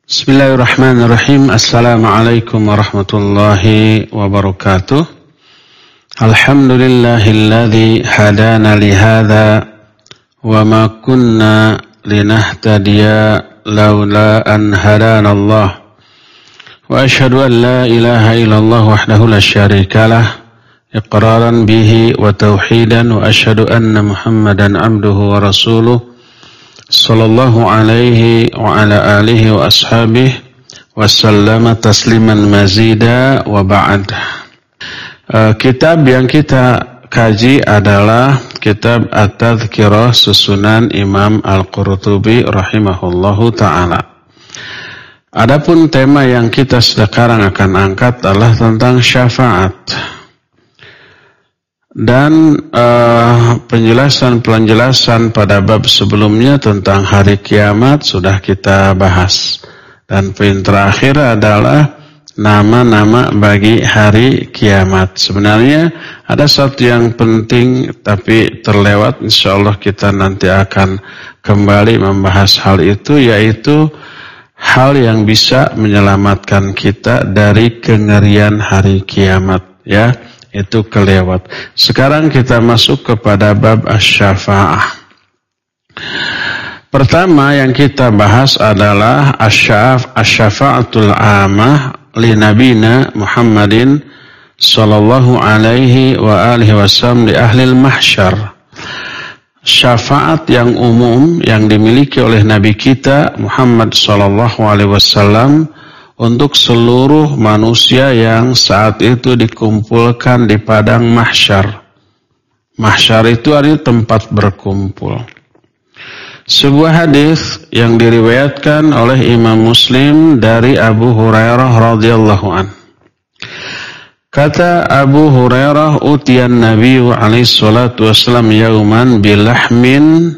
Bismillahirrahmanirrahim. Assalamualaikum warahmatullahi wabarakatuh. Alhamdulillahilladzi hadana lihadza wa ma kunna linahtadiya laula an hadana Allah. Wa asyhadu an la ilaha illallah wahdahu la syarikalah iqraran bihi wa tauhidan wa asyhadu anna Muhammadan abduhu wa rasuluh. Sallallahu alaihi wa ala alihi wa ashabihi wa sallama tasliman mazida wa ba'd. Kitab yang kita kaji adalah kitab At-Tadhkirah susunan Imam Al-Qurtubi rahimahullahu ta'ala. Adapun tema yang kita sekarang akan angkat adalah tentang syafaat. Dan penjelasan pada bab sebelumnya tentang hari kiamat sudah kita bahas. Dan poin terakhir adalah nama-nama bagi hari kiamat. Sebenarnya ada satu yang penting tapi terlewat. Insyaallah kita nanti akan kembali membahas hal itu, yaitu hal yang bisa menyelamatkan kita dari kengerian hari kiamat, ya. Itu kelewat. Sekarang kita masuk kepada bab asy-syafa'ah. Pertama yang kita bahas adalah asy-syafa'atul 'ammah li nabiyina Muhammadin sallallahu alaihi wa alihi wasallam li ahlil mahsyar. Syafaat yang umum yang dimiliki oleh Nabi kita Muhammad sallallahu alaihi wasallam untuk seluruh manusia yang saat itu dikumpulkan di padang mahsyar. Mahsyar itu artinya tempat berkumpul. Sebuah hadis yang diriwayatkan oleh Imam Muslim dari Abu Hurairah radhiyallahu an. Kata Abu Hurairah, utiyan Nabiyyu alaihi salatu wasallam yauman bilahmin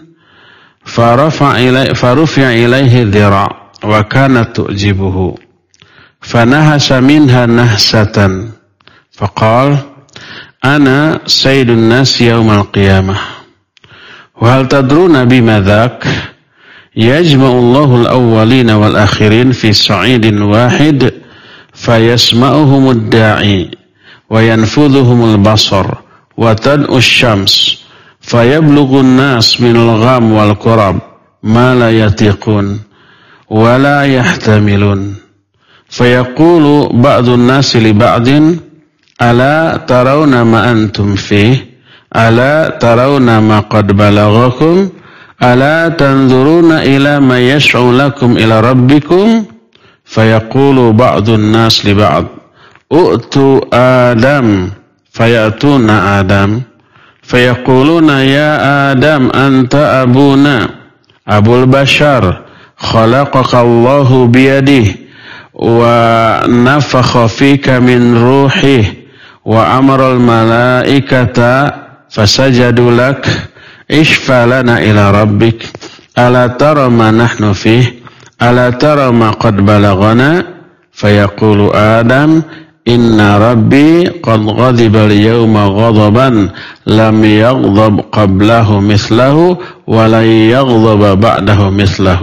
farufi'a ilaihi dhira' wa kanat tu'jibuhu. فنهس منها نهسة فقال أنا سيد الناس يوم القيامة وهل تدرون بما ذاك يجمع الله الأولين والآخرين في صعيد واحد فيسمعهم الداعي وينفذهم البصر وتدعو الشمس فيبلغ الناس من الغام والكرب ما لا يطيقون ولا يحتملون فيقول بعض الناس لبعض ألا ترون ما أنتم فيه ألا ترون ما قد بلغكم ألا تنظرون إلى ما يشعو لكم إلى ربكم فيقول بعض الناس لبعض أؤتوا آدم فيأتون آدم فيقولون يا آدم أنت أبونا أبو البشر خلقك الله بيده ونفخ فيك من روحه وأمر الملائكة فسجدوا لك اشفع لنا إلى ربك ألا ترى ما نحن فيه ألا ترى ما قد بلغنا فيقول آدم إن ربي قد غضب اليوم غضبا لم يغضب قبله مثله ولن يغضب بعده مثله.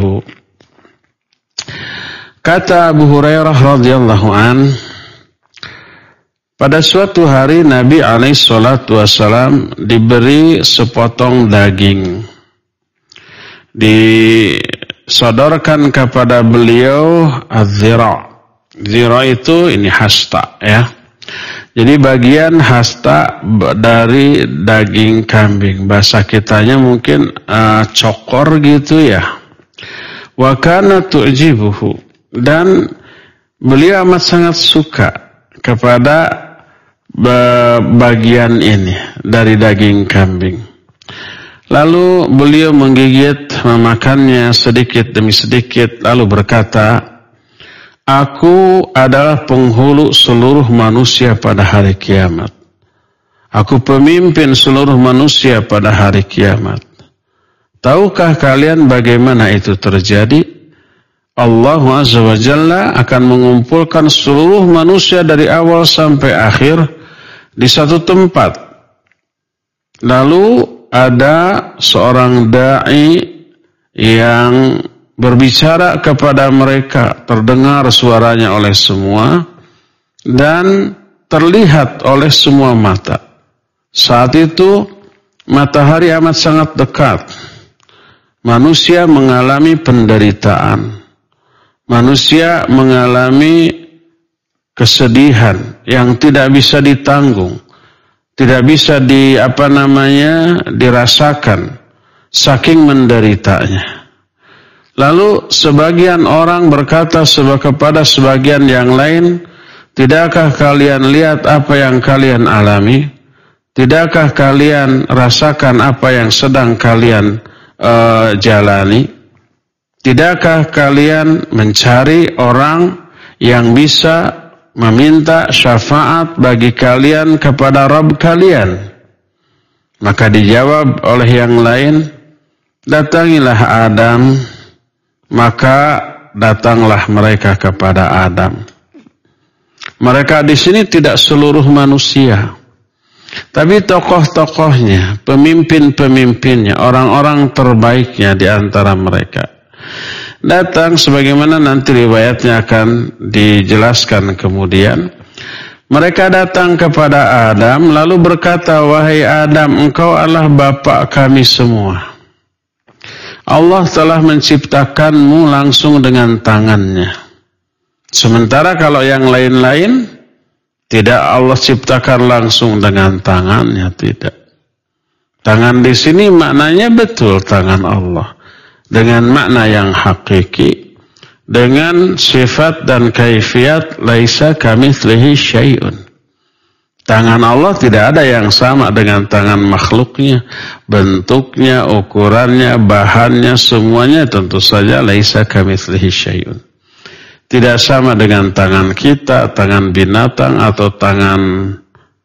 Kata Abu Hurairah radhiyallahu an, pada suatu hari Nabi alaihi salatu wasalam diberi sepotong daging. Disodorkan kepada beliau az-zira'. Zira' itu ini hasta, ya. Jadi bagian hasta dari daging kambing. Bahasa kitanya mungkin cokor gitu ya. Wa kana tu'jibuhu. Dan beliau amat sangat suka kepada bagian ini dari daging kambing. Lalu beliau menggigit, memakannya sedikit demi sedikit, lalu berkata, aku adalah penghulu seluruh manusia pada hari kiamat. Aku pemimpin seluruh manusia pada hari kiamat. Tahukah kalian bagaimana itu terjadi? Allah Azza wa Jalla akan mengumpulkan seluruh manusia dari awal sampai akhir di satu tempat. Lalu ada seorang da'i yang berbicara kepada mereka, terdengar suaranya oleh semua, dan terlihat oleh semua mata. Saat itu, matahari amat sangat dekat. Manusia mengalami penderitaan. Manusia mengalami kesedihan yang tidak bisa ditanggung. Tidak bisa dirasakan. Saking menderitanya. Lalu sebagian orang berkata kepada sebagian yang lain, tidakkah kalian lihat apa yang kalian alami? Tidakkah kalian rasakan apa yang sedang kalian jalani? Tidakkah kalian mencari orang yang bisa meminta syafaat bagi kalian kepada Rabb kalian? Maka dijawab oleh yang lain, datangilah Adam. Maka datanglah mereka kepada Adam. Mereka di sini tidak seluruh manusia, tapi tokoh-tokohnya, pemimpin-pemimpinnya, orang-orang terbaiknya di antara mereka datang, sebagaimana nanti riwayatnya akan dijelaskan kemudian. Mereka datang kepada Adam lalu berkata, wahai Adam, engkau adalah bapa kami semua. Allah telah menciptakanmu langsung dengan tangannya. Sementara kalau yang lain-lain, tidak Allah ciptakan langsung dengan tangannya, tidak. Tangan di sini maknanya betul tangan Allah. Dengan makna yang hakiki. Dengan sifat dan kaifiat, laisa kamitslihi syai'un. Tangan Allah tidak ada yang sama dengan tangan makhluknya. Bentuknya, ukurannya, bahannya, semuanya tentu saja laisa kamitslihi syai'un. Tidak sama dengan tangan kita, tangan binatang, atau tangan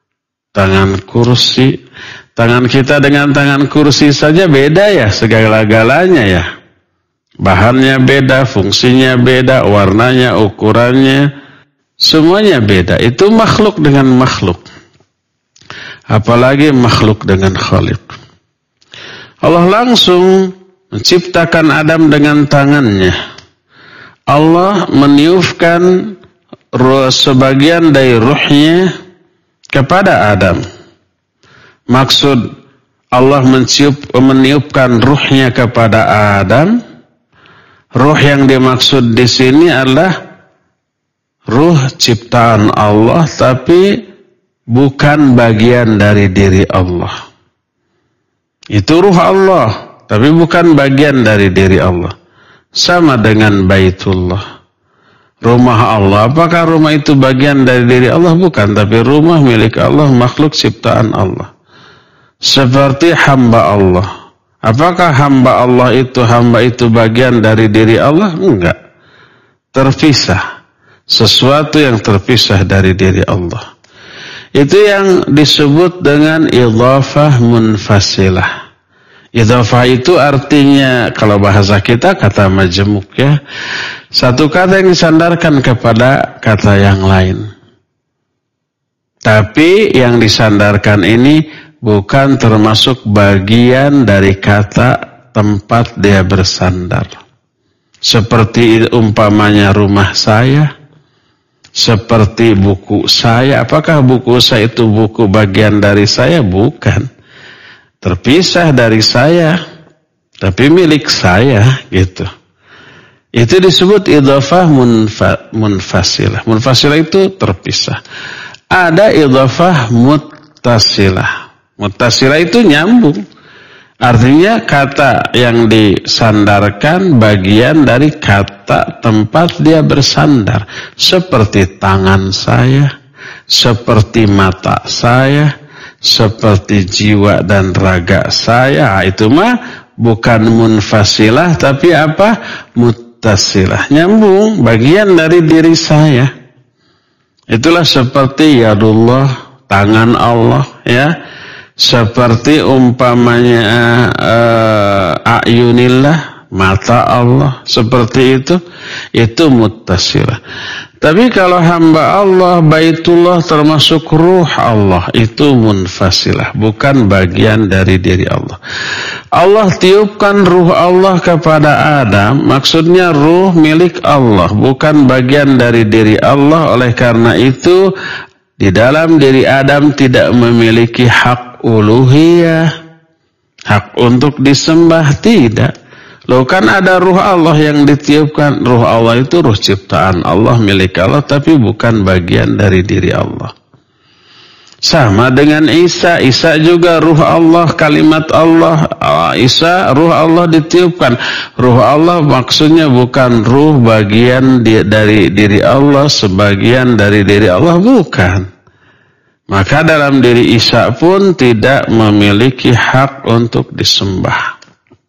kursi. Tangan kita dengan tangan kursi saja beda ya, segala-galanya ya. Bahannya beda, fungsinya beda, warnanya, ukurannya, semuanya beda. Itu makhluk dengan makhluk. Apalagi makhluk dengan Khaliq. Allah langsung menciptakan Adam dengan tangannya. Allah meniupkan sebagian dari ruhnya kepada Adam. Maksud Allah meniupkan ruhnya kepada Adam. Ruh yang dimaksud di sini adalah ruh ciptaan Allah, tapi bukan bagian dari diri Allah. Itu ruh Allah, tapi bukan bagian dari diri Allah. Sama dengan Baitullah, rumah Allah. Apakah rumah itu bagian dari diri Allah? Bukan, tapi rumah milik Allah, makhluk ciptaan Allah. Seperti hamba Allah. Apakah hamba itu bagian dari diri Allah? Enggak. Terpisah. Sesuatu yang terpisah dari diri Allah. Itu yang disebut dengan idhafah munfasilah. Idhafah itu artinya, kalau bahasa kita, kata majemuk ya. Satu kata yang disandarkan kepada kata yang lain. Tapi yang disandarkan ini bukan termasuk bagian dari kata tempat dia bersandar. Seperti umpamanya rumah saya. Seperti buku saya. Apakah buku saya itu buku bagian dari saya? Bukan. Terpisah dari saya. Tapi milik saya. Gitu. Itu disebut idhafah munfasilah. Munfasilah itu terpisah. Ada idhafah muttasilah. Muttasilah itu nyambung. Artinya kata yang disandarkan bagian dari kata tempat dia bersandar. Seperti tangan saya, seperti mata saya, seperti jiwa dan raga saya. Itu mah bukan munfasilah, tapi apa? Muttasilah. Nyambung, bagian dari diri saya. Itulah seperti yadullah, tangan Allah ya. Seperti umpamanya a'yunillah, mata Allah, seperti itu muttasilah. Tapi kalau hamba Allah, Baitullah termasuk ruh Allah, itu munfasilah, bukan bagian dari diri Allah. Allah tiupkan ruh Allah kepada Adam, maksudnya ruh milik Allah, bukan bagian dari diri Allah. Oleh karena itu, di dalam diri Adam tidak memiliki hak uluhiyah, hak untuk disembah, tidak. Loh, kan ada ruh Allah yang ditiupkan. Ruh Allah itu ruh ciptaan Allah, milik Allah, tapi bukan bagian dari diri Allah. Sama dengan Isa. Isa juga ruh Allah, kalimat Allah. Isa ruh Allah ditiupkan. Ruh Allah maksudnya bukan ruh bagian dari diri Allah, sebagian dari diri Allah, bukan. Maka dalam diri Isa pun tidak memiliki hak untuk disembah.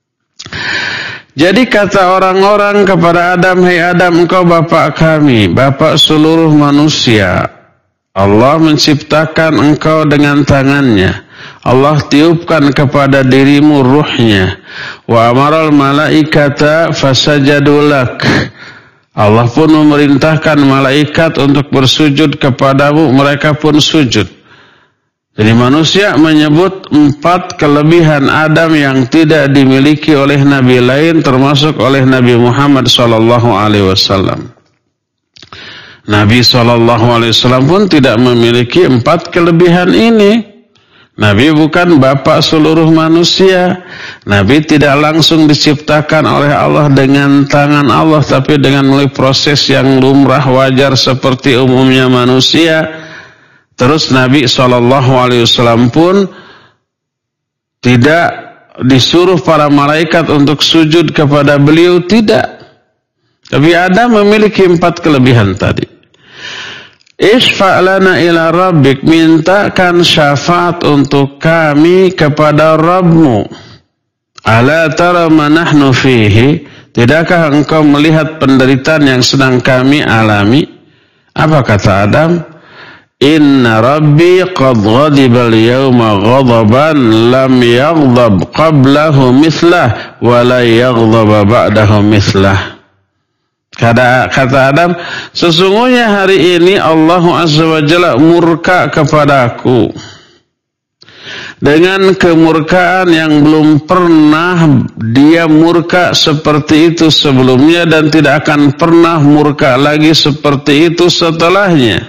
Jadi kata orang-orang kepada Adam, "Hai Adam, engkau bapak kami, bapak seluruh manusia. Allah menciptakan engkau dengan tangannya. Allah tiupkan kepada dirimu ruhnya. Wa amaral malaikata fasajadulak." Allah pun memerintahkan malaikat untuk bersujud kepadamu, mereka pun sujud. Jadi manusia menyebut 4 kelebihan Adam yang tidak dimiliki oleh nabi lain, termasuk oleh Nabi Muhammad SAW. Nabi SAW pun tidak memiliki 4 kelebihan ini. Nabi bukan bapak seluruh manusia. Nabi tidak langsung diciptakan oleh Allah dengan tangan Allah, tapi dengan melalui proses yang lumrah wajar seperti umumnya manusia. Terus Nabi SAW pun tidak disuruh para malaikat untuk sujud kepada beliau, tidak. Tapi Adam memiliki 4 kelebihan tadi. Isfa'lana ila rabbik, mintakan syafaat untuk kami kepada Rabbmu. Ala tara ma nahnu fihi, tidakkah engkau melihat penderitaan yang sedang kami alami? Apa kata Adam? Inna rabbi qad ghadiba al-yawma ghadaban lam yaghdab qablahu mithlah wa la yaghdab ba'dahu mithlah. Kata Adam, sesungguhnya hari ini Allah Azza wa Jalla murka kepadaku dengan kemurkaan yang belum pernah dia murka seperti itu sebelumnya, dan tidak akan pernah murka lagi seperti itu setelahnya.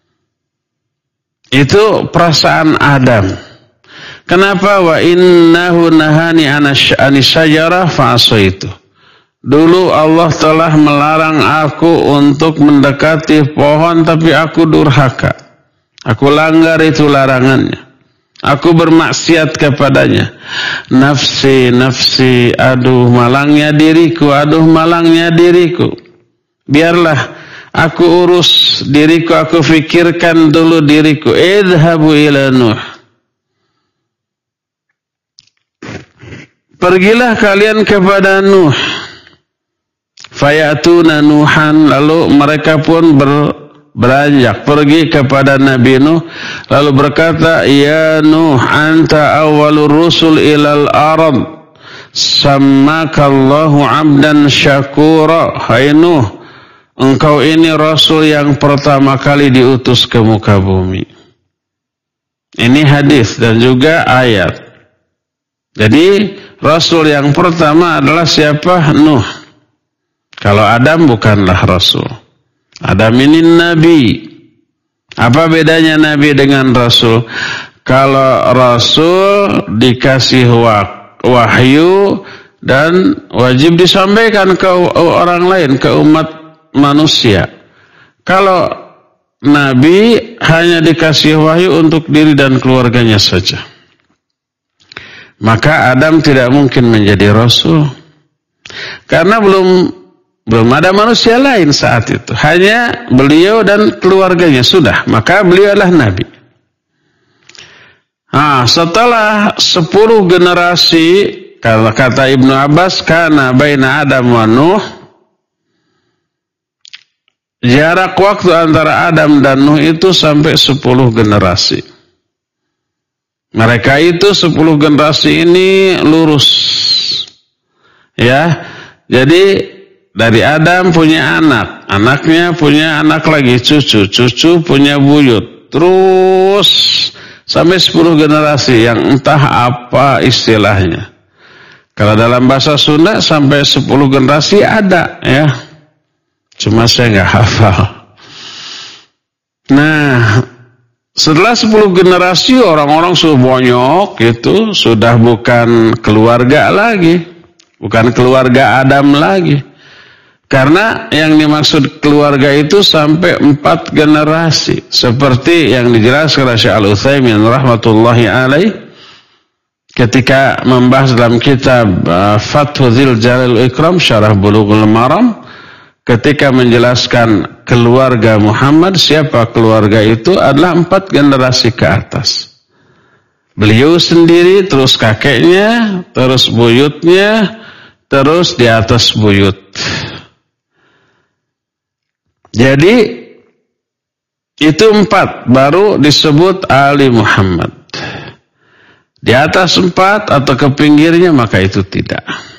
Itu perasaan Adam. Kenapa? Wa innahu nahani anisyajarah fa'asaitu. Dulu Allah telah melarang aku untuk mendekati pohon, tapi aku durhaka. Aku langgar itu larangannya. Aku bermaksiat kepadanya. Nafsi, nafsi, aduh malangnya diriku, aduh malangnya diriku. Biarlah aku urus diriku, aku fikirkan dulu diriku. Idhabu ila Nuh. Pergilah kalian kepada Nuh. Fayatuna Nuhan, lalu mereka pun beranjak pergi kepada Nabi Nuh, lalu berkata, ya Nuh, anta awwalur rusul ilal arad, sammakallahu abdan syakura. Hai Nuh, engkau ini rasul yang pertama kali diutus ke muka bumi. Ini hadis dan juga ayat. Jadi rasul yang pertama adalah siapa? Nuh. Kalau Adam bukanlah rasul. Adam ini nabi. Apa bedanya nabi dengan rasul? Kalau rasul dikasih wahyu dan wajib disampaikan ke orang lain, ke umat manusia. Kalau nabi hanya dikasih wahyu untuk diri dan keluarganya saja. Maka Adam tidak mungkin menjadi rasul. Karena belum ada manusia lain saat itu. Hanya beliau dan keluarganya sudah. Maka beliau adalah nabi. Setelah 10 generasi, kalau kata Ibnu Abbas, kana baina Adam wa Nuh, jarak waktu antara Adam dan Nuh itu sampai 10 generasi. Mereka itu 10 generasi ini lurus. Ya. Jadi dari Adam punya anak. Anaknya punya anak lagi, cucu punya buyut. Terus sampai 10 generasi yang entah apa istilahnya. Kalau dalam bahasa Sunda sampai 10 generasi ada ya. Cuma saya nggak hafal. Nah, setelah 10 generasi orang-orang sudah banyak itu sudah bukan keluarga lagi. Bukan keluarga Adam lagi. Karena yang dimaksud keluarga itu sampai 4 generasi. Seperti yang dijelaskan oleh Syekh Al-Utsaimin rahmatullahi alaih ketika membahas dalam kitab Fathul Jalil Ikram Syarah Bulughul Maram, ketika menjelaskan keluarga Muhammad, siapa keluarga itu adalah 4 generasi ke atas. Beliau sendiri, terus kakeknya, terus buyutnya, terus di atas buyut. Jadi itu 4 baru disebut Ali Muhammad. Di atas 4 atau ke pinggirnya maka itu tidak.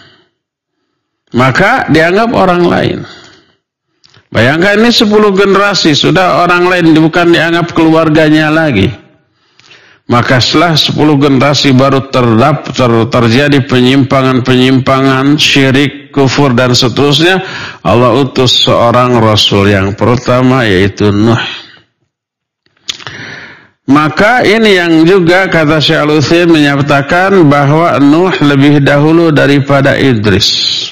Maka dianggap orang lain. Bayangkan ini 10 generasi sudah orang lain, bukan dianggap keluarganya lagi. Maka setelah 10 generasi baru terjadi penyimpangan-penyimpangan, syirik, kufur dan seterusnya. Allah utus seorang Rasul yang pertama yaitu Nuh. Maka ini yang juga kata Syekh Al-Utsaimin menyatakan bahwa Nuh lebih dahulu daripada Idris.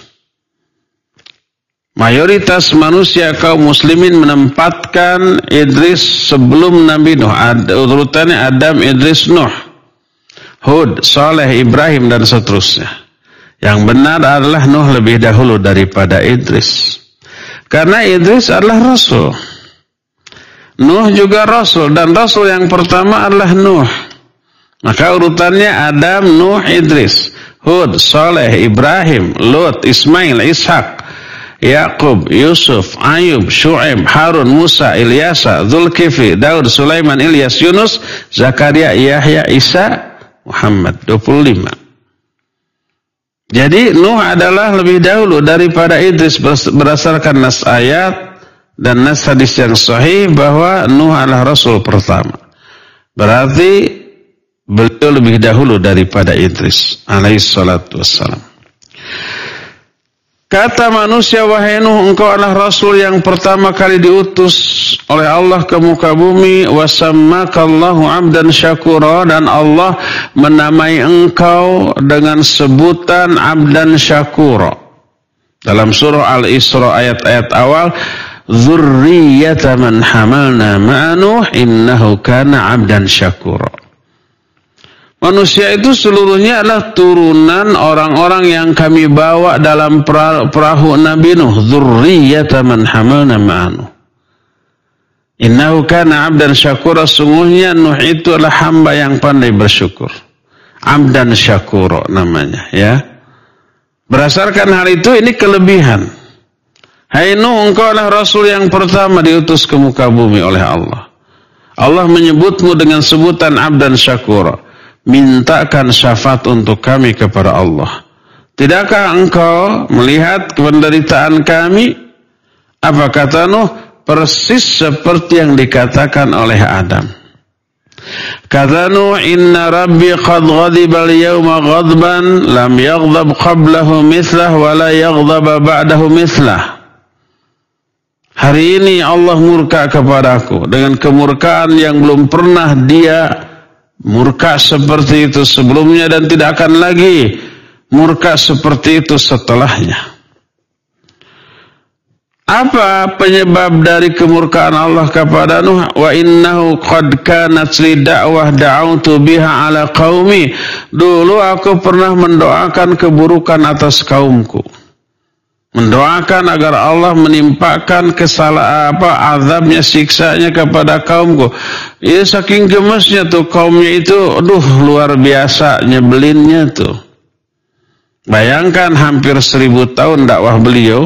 Mayoritas manusia kaum muslimin menempatkan Idris sebelum Nabi Nuh. Urutannya Adam, Idris, Nuh, Hud, Saleh, Ibrahim dan seterusnya. Yang benar adalah Nuh lebih dahulu daripada Idris. Karena Idris adalah Rasul. Nuh juga Rasul. Dan Rasul yang pertama adalah Nuh. Maka urutannya Adam, Nuh, Idris, Hud, Saleh, Ibrahim, Lut, Ismail, Ishak, Yaqub, Yusuf, Ayub, Syu'aib, Harun, Musa, Ilyasa, Dzulkifli, Daud, Sulaiman, Ilyas, Yunus, Zakaria, Yahya, Isa, Muhammad. 25. Jadi Nuh adalah lebih dahulu daripada Idris berdasarkan nas ayat dan nas hadis yang sahih bahwa Nuh adalah Rasul pertama. Berarti beliau lebih dahulu daripada Idris alaihi salatu wassalam. Kata manusia, wahai Nuh, engkau adalah Rasul yang pertama kali diutus oleh Allah ke muka bumi. Wasammakallahu abdan syakura, dan Allah menamai engkau dengan sebutan abdan syakura. Dalam surah Al-Isra ayat-ayat awal, dzurriyyata man hamalna ma'a Nuh innahu kana abdan syakura. Manusia itu seluruhnya adalah turunan orang-orang yang kami bawa dalam perahu Nabi Nuh. Dzurriyyata man hamalna ma'a Nuh. Innahu kana 'abdan syakura, sungguhnya Nuh itu adalah hamba yang pandai bersyukur. 'Abdan syakura namanya, ya. Berdasarkan hal itu ini kelebihan. Hai Nuh, engkau adalah Rasul yang pertama diutus ke muka bumi oleh Allah. Allah menyebutmu dengan sebutan 'abdan syakura. Mintakan syafaat untuk kami kepada Allah. Tidakkah engkau melihat penderitaan kami? Apa kata Nuh? Persis seperti yang dikatakan oleh Adam. Kata Nuh, inna rabbi qad ghadiba al-yawma ghadban lam yaghdab qablahu mithlah wa la yaghdab ba'dahu mithlah. Hari ini Allah murka kepadaku dengan kemurkaan yang belum pernah dia murka seperti itu sebelumnya dan tidak akan lagi murka seperti itu setelahnya. Apa penyebab dari kemurkaan Allah kepada Nuh? Wa innahu qad kanat li da'wah da'autu biha ala qaumi. Dulu aku pernah mendoakan keburukan atas kaumku. Mendoakan agar Allah menimpakan azabnya, siksanya kepada kaumku. Ya, saking gemesnya tuh kaumnya itu, luar biasa nyebelinnya tuh. Bayangkan hampir 1000 tahun dakwah beliau,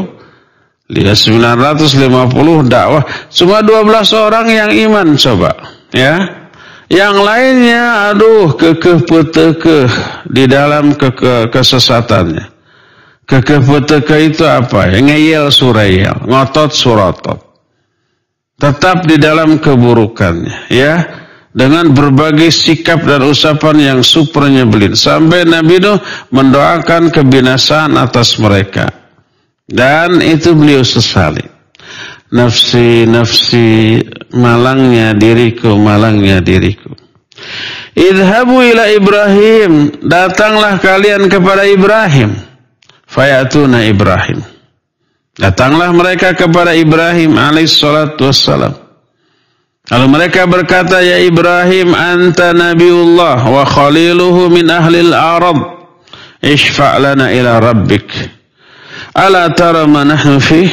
950 dakwah, cuma 12 orang yang iman coba, ya. Yang lainnya kekeh di dalam kesesatannya. Kekeputeka itu apa? Ngeyel surayel, ngotot surotot. Tetap di dalam keburukannya, ya. Dengan berbagai sikap dan usapan yang super nyebelin. Sampai Nabi Nuh mendoakan kebinasaan atas mereka. Dan itu beliau sesali. Nafsi, nafsi, malangnya diriku, malangnya diriku. Idhabu ila Ibrahim, datanglah kalian kepada Ibrahim. Fayatuna Ibrahim. Datanglah mereka kepada Ibrahim alaihissalatu wassalam. Lalu mereka berkata, ya Ibrahim, anta nabiullah wa khaliluhu min ahlil arad. Ishfa' lana ila rabbik. Ala tara ma nahnu fih?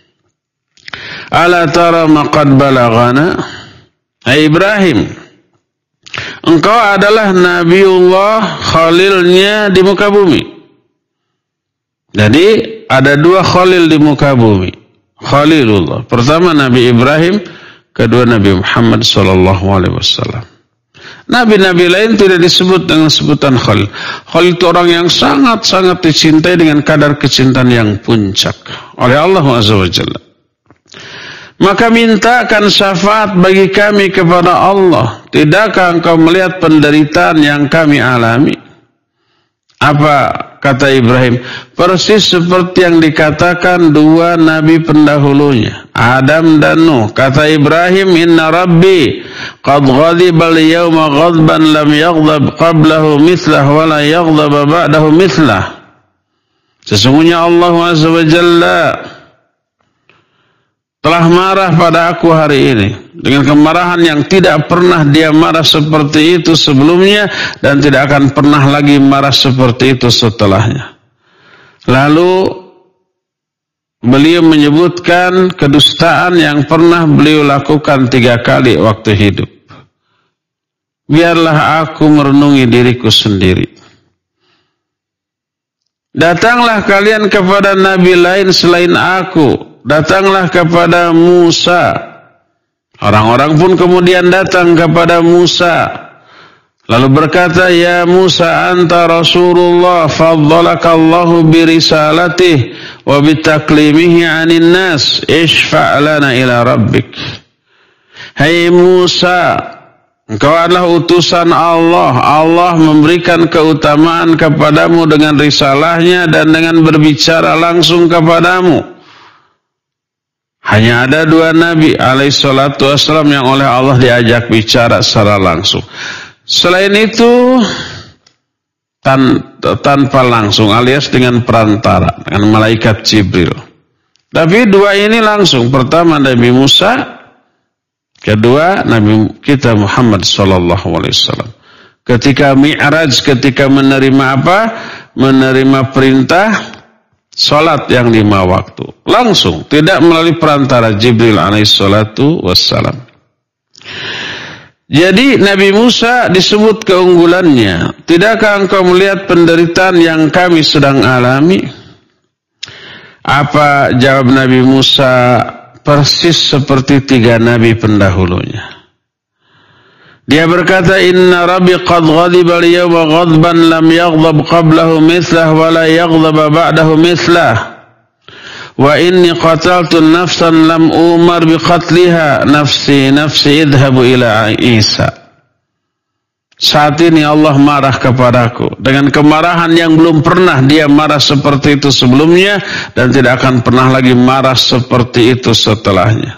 Ala tara ma qad balagana? Hai Ibrahim, engkau adalah nabiullah, khalilnya di muka bumi. Jadi ada dua khalil di muka bumi. Khalilullah. Pertama Nabi Ibrahim, kedua Nabi Muhammad SAW. Nabi-nabi lain tidak disebut dengan sebutan khalil. Khalil itu orang yang sangat-sangat dicintai dengan kadar kecintaan yang puncak oleh Allah Azza wa Jalla. Maka mintakan syafaat bagi kami kepada Allah. Tidakkah engkau melihat penderitaan yang kami alami? Apa kata Ibrahim? Persis seperti yang dikatakan dua nabi pendahulunya, Adam dan Nuh. Kata Ibrahim, inna rabbi qad ghadiba al-yawma ghadban lam yaghdab qablahu mithlah wa la yaghdab ba'dahu mithlah. Sesungguhnya Allah Azza wa Jalla telah marah pada aku hari ini dengan kemarahan yang tidak pernah dia marah seperti itu sebelumnya dan tidak akan pernah lagi marah seperti itu setelahnya. Lalu beliau menyebutkan kedustaan yang pernah beliau lakukan 3 kali waktu hidup. Biarlah aku merenungi diriku sendiri. Datanglah kalian kepada nabi lain selain aku. Datanglah kepada Musa. Orang-orang pun kemudian datang kepada Musa. Lalu berkata, ya Musa anta Rasulullah faddalaka Allahu birisalatih wa bitaklimihi anin nas ishfa' lana ila rabbik. Hai Musa, engkau adalah utusan Allah. Allah memberikan keutamaan kepadamu dengan risalahnya dan dengan berbicara langsung kepadamu. Hanya ada 2 nabi alaihissalatu wassalam yang oleh Allah diajak bicara secara langsung. Selain itu tanpa langsung alias dengan perantara, dengan malaikat Jibril. Tapi 2 ini langsung. Pertama Nabi Musa, kedua Nabi kita Muhammad SAW. Ketika Mi'raj, ketika menerima apa? Menerima perintah salat yang 5 waktu. Langsung, tidak melalui perantara Jibril alaihissalatu wassalam. Jadi Nabi Musa disebut keunggulannya. Tidakkah engkau melihat penderitaan yang kami sedang alami? Apa jawab Nabi Musa? Persis seperti 3 nabi pendahulunya. Dia berkata, inna rabbi qad ghadiba al-yawma ghadban lam yaghdab qablahu mithlah wa la yaghdab ba'dahu mithlah. Wa inni qataltu nafsan lam umar biqatliha nafsi nafsi idhabu ila Isa. Saat ini Allah marah kepadaku dengan kemarahan yang belum pernah dia marah seperti itu sebelumnya dan tidak akan pernah lagi marah seperti itu setelahnya.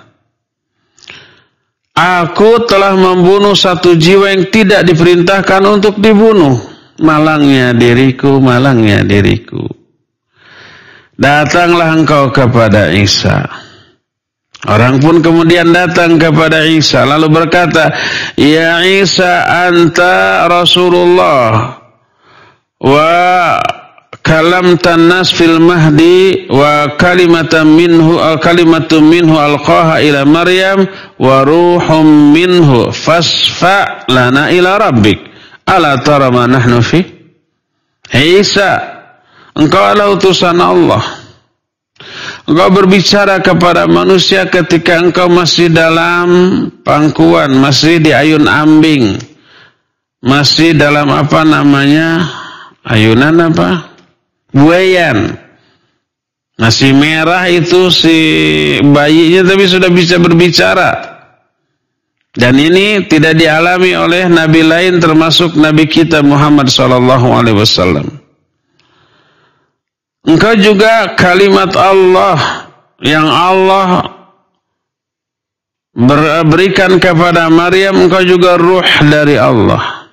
Aku telah membunuh 1 jiwa yang tidak diperintahkan untuk dibunuh. Malangnya diriku, malangnya diriku. Datanglah engkau kepada Isa. Orang pun kemudian datang kepada Isa. Lalu berkata, ya Isa anta Rasulullah. Wa kalamtan nas fil mahdi wa kalimatun minhu alqaha ila Maryam wa ruhum minhu fasfa' lana ila rabbik ala tara ma nahnu fi. Isa, engkau adalah utusan Allah. Engkau berbicara kepada manusia ketika engkau masih dalam pangkuan, masih di ayun ambing, masih dalam apa namanya, ayunan apa? Buayan. Masih merah itu si bayinya tapi sudah bisa berbicara. Dan ini tidak dialami oleh nabi lain termasuk nabi kita Muhammad SAW. Engkau juga kalimat Allah yang Allah berikan kepada Maryam, engkau juga ruh dari Allah.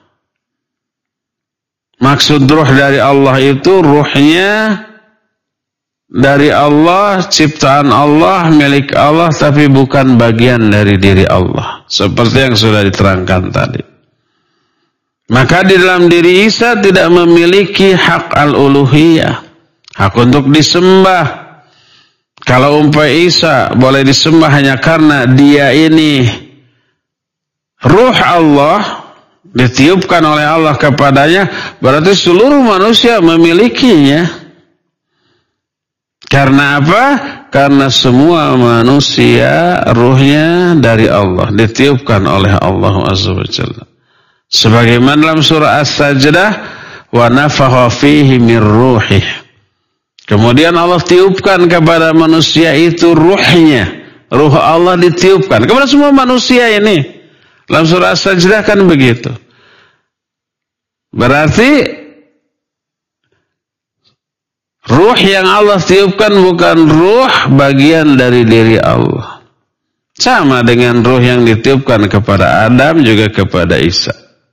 Maksud ruh dari Allah itu ruhnya dari Allah, ciptaan Allah, milik Allah, tapi bukan bagian dari diri Allah. Seperti yang sudah diterangkan tadi. Maka di dalam diri Isa tidak memiliki hak al-uluhiyah. Hak untuk disembah. Kalau umpamanya Isa boleh disembah hanya karena dia ini ruh Allah, ditiupkan oleh Allah kepadanya, berarti seluruh manusia memilikinya. Karena apa? Karena semua manusia ruhnya dari Allah, ditiupkan oleh Allah Azza wa Jalla. Sebagaimana dalam surah As-Sajdah, wa nafakha fihi min ruhih. Kemudian Allah tiupkan kepada manusia itu ruhnya. Ruh Allah ditiupkan kepada semua manusia ini. Dalam surah As-Sajdah kan begitu. Berarti ruh yang Allah tiupkan bukan ruh bagian dari diri Allah. Sama dengan ruh yang ditiupkan kepada Adam juga kepada Isa.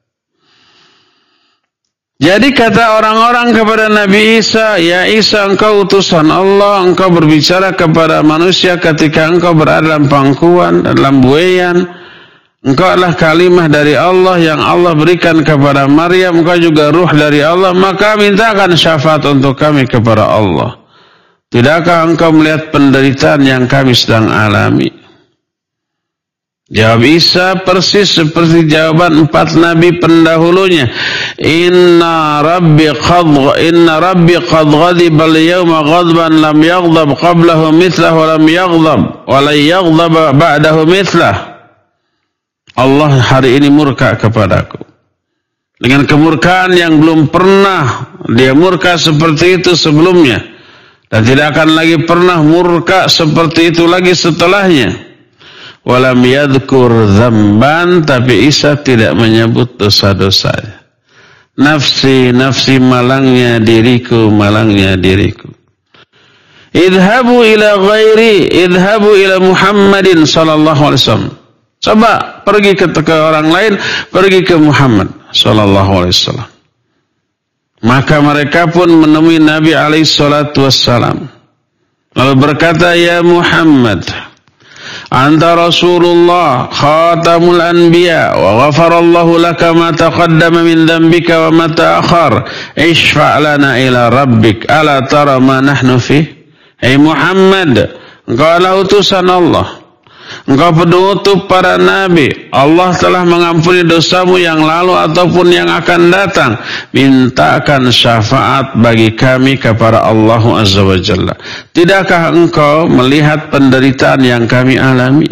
Jadi kata orang-orang kepada Nabi Isa, ya Isa, engkau utusan Allah, engkau berbicara kepada manusia ketika engkau berada dalam pangkuan, dalam buayan. Engkau adalah kalimah dari Allah yang Allah berikan kepada Maryam. Engkau juga ruh dari Allah. Maka mintakan syafaat untuk kami kepada Allah. Tidakkah engkau melihat penderitaan yang kami sedang alami? Jawab Isa persis seperti jawaban 4 nabi pendahulunya. Inna rabbi qad ghadiba al-yawma ghadban lam yaghdab qablahu mithlahu wa lam yaghdab wa la yaghdab ba'dahu mithlahu. Allah hari ini murka kepadaku dengan kemurkaan yang belum pernah dia murka seperti itu sebelumnya, dan tidak akan lagi pernah murka seperti itu lagi setelahnya. Walam yadhkur dzamban, tapi Isa tidak menyebut dosa-dosanya. Nafsi, nafsi, malangnya diriku, malangnya diriku. Idhabu ila ghairi, idhabu ila Muhammadin sallallahu alaihi wasallam. Coba pergi ke orang lain, pergi ke Muhammad sallallahu alaihi wasallam. Maka mereka pun menemui Nabi alaihi salatu wassalam. Lalu berkata, ya Muhammad, anta Rasulullah khatamul anbiya wa ghafarallahu laka ma taqaddama min dhanbika wa ma ta'akhkhar. Ishfa' lana ila rabbik, ala tara ma nahnu fi. Hai Muhammad, engkau adalah utusan Allah. Engkau penutup para nabi. Allah telah mengampuni dosamu yang lalu ataupun yang akan datang. Mintakan syafaat bagi kami kepada Allah Azza wa Jalla. Tidakkah engkau melihat penderitaan yang kami alami?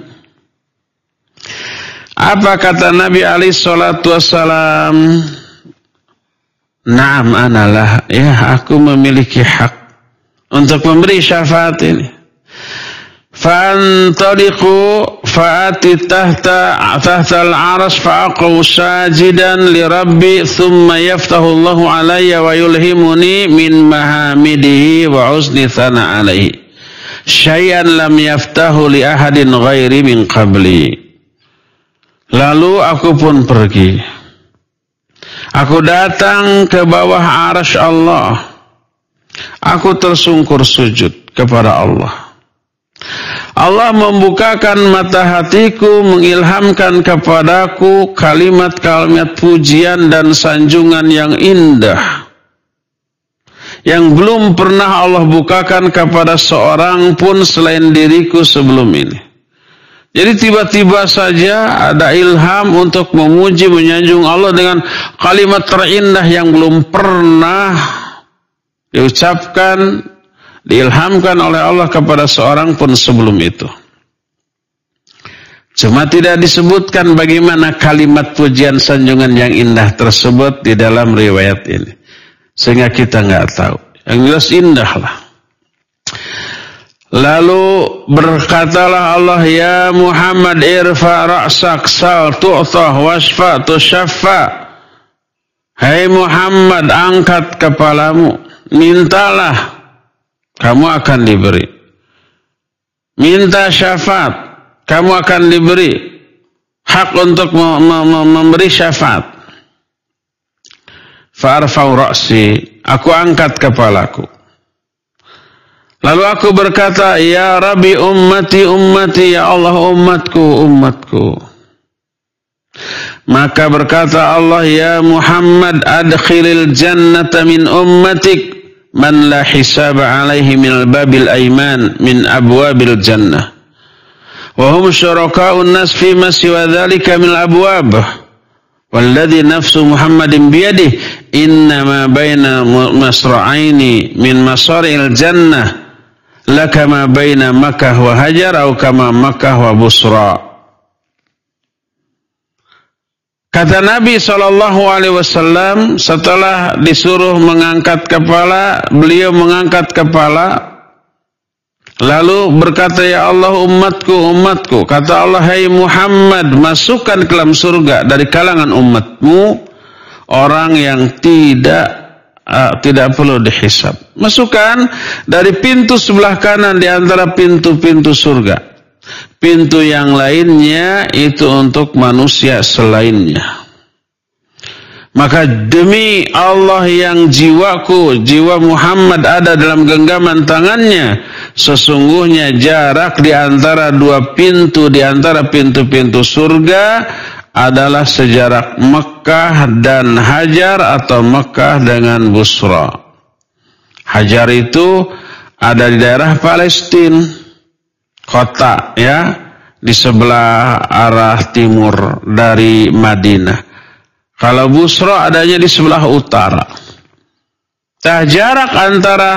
Apa kata Nabi alaihi salatu wassalam? Naam analah. Ya, aku memiliki hak untuk memberi syafaat ini. Fantaliqu fa'ati tahta al-'arsy fa'aqu sajidan li rabbi thumma yaftahu Allahu alayya wa yulhimuni min mahamidihi wa husni thana alayhi syai'an lam yaftahu li ahadin ghairi min qabli. Lalu aku pun pergi. Aku datang ke bawah 'arsy Allah. Aku tersungkur sujud kepada Allah. Allah membukakan mata hatiku, mengilhamkan kepadaku kalimat-kalimat pujian dan sanjungan yang indah yang belum pernah Allah bukakan kepada seorang pun selain diriku sebelum ini. Jadi tiba-tiba saja ada ilham untuk memuji, menyanjung Allah dengan kalimat terindah yang belum pernah diucapkan, diilhamkan oleh Allah kepada seorang pun sebelum itu. Cuma tidak disebutkan bagaimana kalimat pujian sanjungan yang indah tersebut di dalam riwayat ini, sehingga kita nggak tahu. Yang jelas indah lah. Lalu berkatalah Allah, ya Muhammad irfa ra'sak sal tu'tah wasfa tusyaffa. Hai Muhammad, angkat kepalamu, mintalah, kamu akan diberi. Minta syafaat, kamu akan diberi hak untuk memberi syafaat. Fa'arfa'u ra'si, aku angkat kepalaku. Lalu aku berkata, ya Rabbi ummati ummati, ya Allah umatku umatku. Maka berkata Allah, ya Muhammad adkhilil jannata min ummatik man la hisaba alaihi minal babil aiman min abwabil jannah. Wa hum syuraka'un nas fi ma siwa dhalika minal abwab. Walladhi nafsu Muhammadin biyadih innama baina masra'aini min masari'il jannah lakama baina Makkah wa Hajar atau kama Makkah wa Busra. Kata Nabi SAW setelah disuruh mengangkat kepala, beliau mengangkat kepala lalu berkata, ya Allah umatku umatku. Kata Allah, hai Muhammad, masukkan ke dalam surga dari kalangan umatmu orang yang tidak perlu dihisab. Masukkan dari pintu sebelah kanan di antara pintu-pintu surga. Pintu yang lainnya itu untuk manusia selainnya. Maka demi Allah yang jiwa Muhammad ada dalam genggaman tangannya, sesungguhnya jarak di antara dua pintu, di antara pintu-pintu surga adalah sejarak Mekah dan Hajar atau Mekah dengan Busra. Hajar itu ada di daerah Palestina, kota ya, di sebelah arah timur dari Madinah. Kalau Busra adanya di sebelah utara. Jarak antara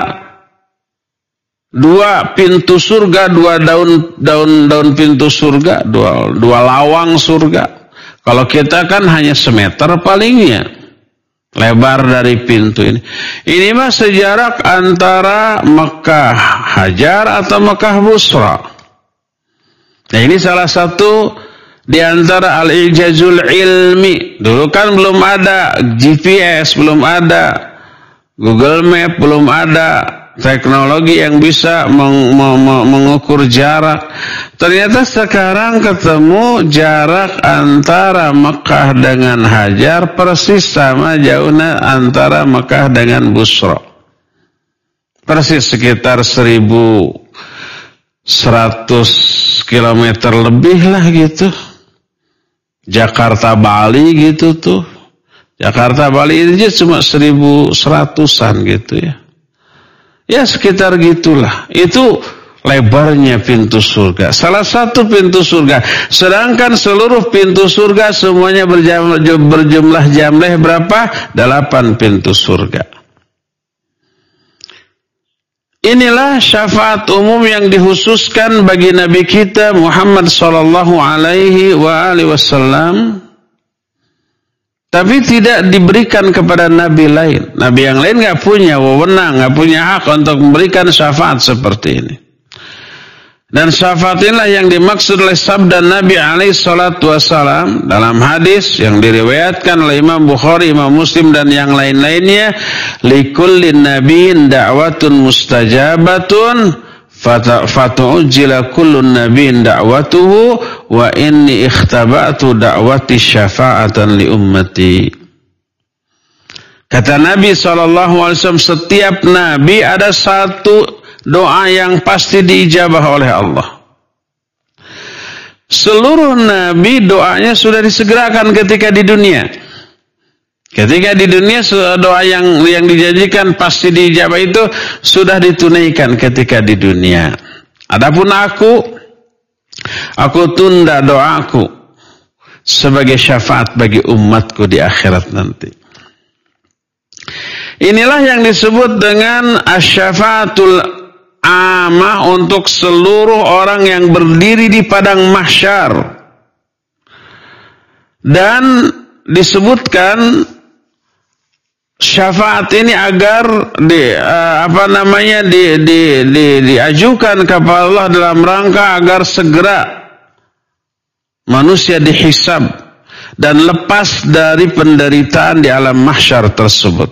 dua pintu surga, dua daun pintu surga, dua lawang surga. Kalau kita kan hanya semeter palingnya lebar dari pintu ini. Ini mah sejarak antara Mekah Hajar atau Mekah Busra. Nah ini salah satu di antara al-ijazul ilmi. Dulu kan belum ada GPS, belum ada Google Map, belum ada teknologi yang bisa mengukur jarak. Ternyata sekarang ketemu jarak antara Mekah dengan Hajar persis sama jauhnya antara Mekah dengan Busra. Persis sekitar 1.100 km lebih lah gitu. Jakarta Bali gitu tuh. Jakarta Bali ini cuma 1.100-an gitu ya. Ya sekitar gitulah. Itu lebarnya pintu surga. Salah satu pintu surga. Sedangkan seluruh pintu surga semuanya berjumlah jamleh berapa? 8 pintu surga. Inilah syafaat umum yang dikhususkan bagi Nabi kita Muhammad sallallahu alaihi wasallam. Tapi tidak diberikan kepada nabi lain. Nabi yang lain enggak punya wewenang, enggak punya hak untuk memberikan syafaat seperti ini. Dan syafaat inilah yang dimaksud oleh sabda Nabi alaihi salatu wasallam dalam hadis yang diriwayatkan oleh Imam Bukhari, Imam Muslim dan yang lain-lainnya, likullin nabiyyin da'watun mustajabatun fatu'ujjila kullun nabiyyin da'watuhu wa inni ikhtaba'tu da'wati syafa'atan li ummati. Kata Nabi SAW, setiap nabi ada satu doa yang pasti diijabah oleh Allah. Seluruh nabi doanya sudah disegerakan ketika di dunia. Ketika di dunia doa yang dijanjikan pasti diijabah itu sudah ditunaikan ketika di dunia. Adapun aku tunda doaku sebagai syafaat bagi umatku di akhirat nanti. Inilah yang disebut dengan asyafaatul amah untuk seluruh orang yang berdiri di padang mahsyar. Dan disebutkan syafaat ini agar diajukan kepada Allah dalam rangka agar segera manusia dihisab dan lepas dari penderitaan di alam mahsyar tersebut.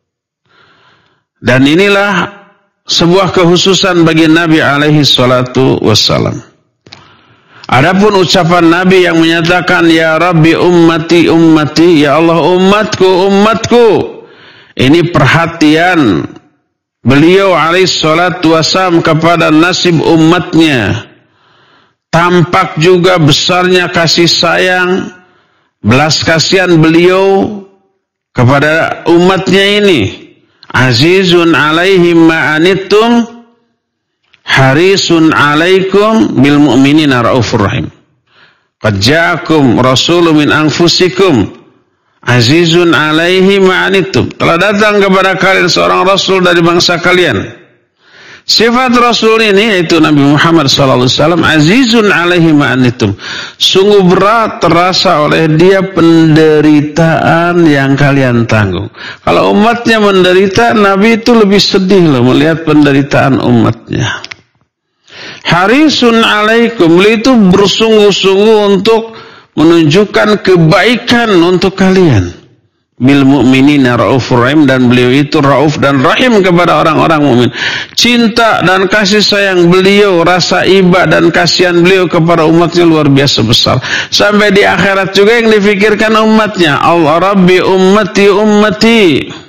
Dan inilah sebuah kekhususan bagi Nabi alaihi salatu wassalam. Adapun ucapan Nabi yang menyatakan ya Rabbi ummati ummati, ya Allah umatku umatku, ini perhatian beliau alaihi salatu wassalam kepada nasib umatnya. Tampak juga besarnya kasih sayang, belas kasihan beliau kepada umatnya ini. Azizun alaihi ma'anittum, harisun alaikum bil mu'minina raufur rahim. Qad ja'akum rasulun min anfusikum azizun alaihi ma'anittum. Telah datang kepada kalian seorang rasul dari bangsa kalian. Sifat rasul ini yaitu Nabi Muhammad sallallahu alaihi wasallam, azizun alaihi ma'anittum. Sungguh berat terasa oleh dia penderitaan yang kalian tanggung. Kalau umatnya menderita, Nabi itu lebih sedih loh melihat penderitaan umatnya. Harisun alaikum, beliau itu bersungguh-sungguh untuk menunjukkan kebaikan untuk kalian. Bil mu'minina raufur rahim, dan beliau itu rauf dan rahim kepada orang-orang mukmin. Cinta dan kasih sayang beliau, rasa iba dan kasihan beliau kepada umatnya luar biasa besar. Sampai di akhirat juga yang difikirkan umatnya. Allah Rabbi ummati ummati.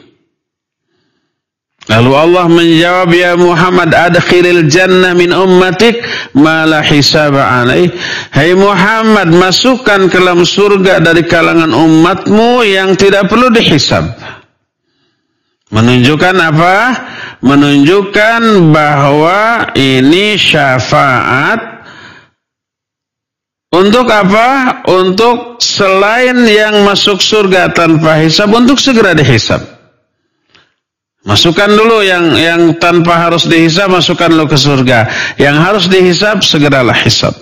Lalu Allah menjawab, ya Muhammad adkhilil jannah min ummatik ma la hisaba alaih. Hai Muhammad, masukkan ke dalam surga dari kalangan umatmu yang tidak perlu dihisab. Menunjukkan apa? Menunjukkan bahwa ini syafaat untuk apa? Untuk selain yang masuk surga tanpa hisab, untuk segera dihisab. Masukkan dulu yang tanpa harus dihisab, masukkan dulu ke surga. Yang harus dihisab, segeralah hisab.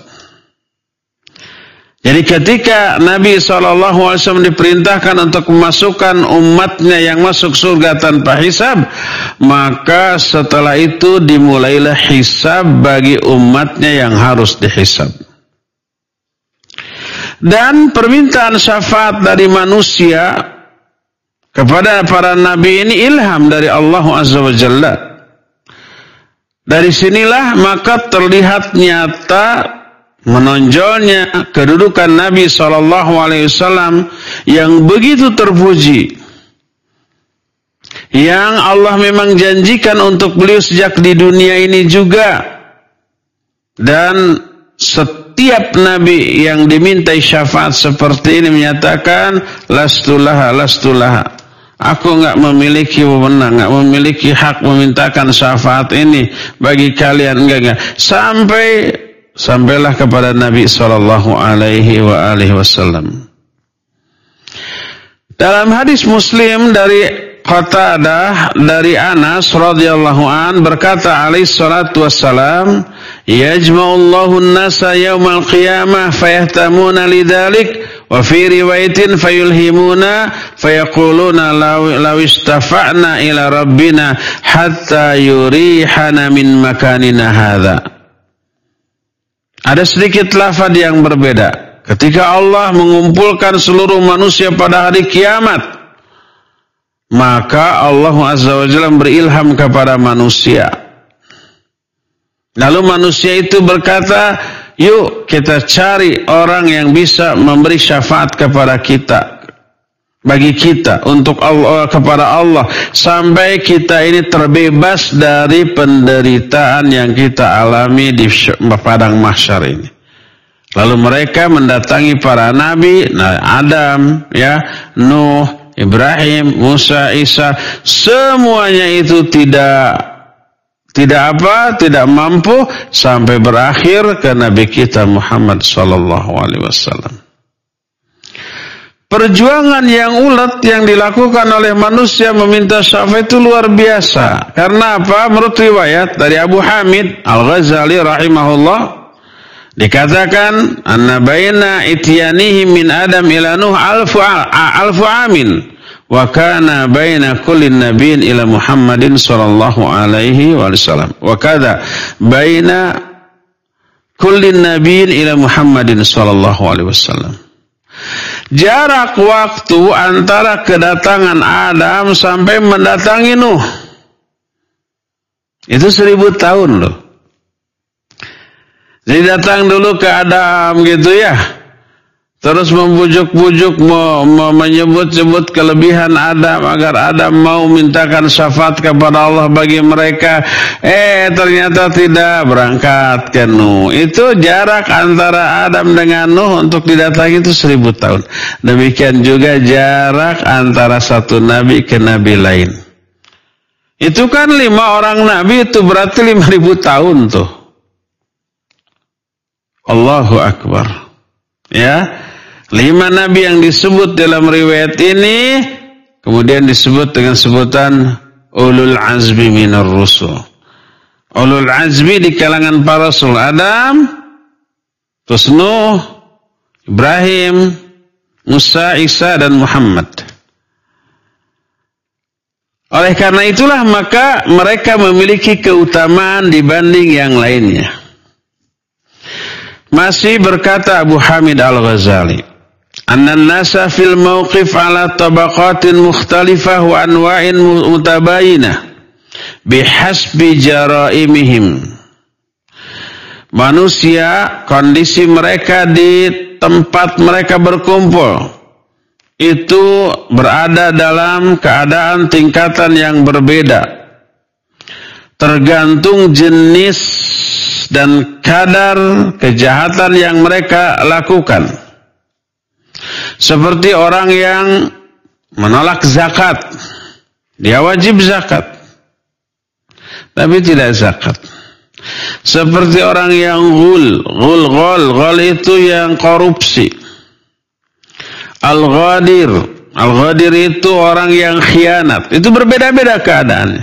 Jadi ketika Nabi SAW diperintahkan untuk memasukkan umatnya yang masuk surga tanpa hisab, maka setelah itu dimulailah hisab bagi umatnya yang harus dihisab. Dan permintaan syafaat dari manusia kepada para nabi ini ilham dari Allah Azza wa Jalla. Dari sinilah maka terlihat nyata menonjolnya kedudukan Nabi SAW yang begitu terpuji, yang Allah memang janjikan untuk beliau sejak di dunia ini juga. Dan setiap nabi yang dimintai syafaat seperti ini menyatakan lastulaha lastulaha, aku enggak memiliki wewenang, enggak memiliki hak memintakan syafaat ini bagi kalian, enggak. Sampailah kepada Nabi sallallahu alaihi wasallam. Dalam hadis Muslim dari Qatadah dari Anas radhiyallahu an berkata alaihi salatu wassalam, yajma'ullahu an-nasa yaumal qiyamah fayahtamuna lidzalik. Wa fi riwayatin fayulhimuna fayaquluna law istafa'na ila rabbina hatta yurihana min makanina hadza. Ada sedikit lafaz yang berbeda. Ketika Allah mengumpulkan seluruh manusia pada hari kiamat, maka Allah Azza wa Jalla berilham kepada manusia. Lalu manusia itu berkata, yuk kita cari orang yang bisa memberi syafaat kepada kita, bagi kita, untuk Allah, kepada Allah, sampai kita ini terbebas dari penderitaan yang kita alami di padang mahsyar ini. Lalu mereka mendatangi para nabi, Adam, Nuh, Ibrahim, Musa, Isa, semuanya itu tidak mampu sampai berakhir ke Nabi kita Muhammad sallallahu alaihi wasallam. Perjuangan yang ulet yang dilakukan oleh manusia meminta syafaat itu luar biasa. Karena apa? Menurut riwayat dari Abu Hamid Al-Ghazali rahimahullah, dikatakan anna baina ityanihi min Adam ila Nuh alfu amin wa kana baina kulli nabiyyin ila Muhammadin sallallahu alaihi wasallam wa kadza baina kulli nabiyyin ila Muhammadin sallallahu alaihi wasallam. Jarak waktu antara kedatangan Adam sampai mendatangi Nuh itu 1000 tahun loh. Jadi datang dulu ke Adam gitu ya. Terus membujuk-bujuk, menyebut-sebut kelebihan Adam agar Adam mau mintakan syafaat kepada Allah bagi mereka. Ternyata tidak, berangkat ke Nuh. Itu jarak antara Adam dengan Nuh untuk didatangi itu 1000 tahun. Demikian juga jarak antara satu nabi ke nabi lain. Itu kan 5 orang nabi, itu berarti 5000 tahun tuh. Allahu Akbar. Ya. 5 nabi yang disebut dalam riwayat ini kemudian disebut dengan sebutan ulul azmi minar rusul. Ulul azmi di kalangan para rasul Adam, terus Nuh, Ibrahim, Musa, Isa dan Muhammad. Oleh karena itulah maka mereka memiliki keutamaan dibanding yang lainnya. Masih berkata Abu Hamid Al-Ghazali, Annan nasa fil mawqif ala tabaqatin mukhtalifah wa anwa'in mutabayinah bihasbi jaraimihim. Manusia, kondisi mereka di tempat mereka berkumpul itu berada dalam keadaan tingkatan yang berbeda, tergantung jenis dan kadar kejahatan yang mereka lakukan. Seperti orang yang menolak zakat, dia wajib zakat, tapi tidak zakat. Seperti orang yang ghul itu yang korupsi. Al-ghadir itu orang yang khianat. Itu berbeda-beda keadaannya.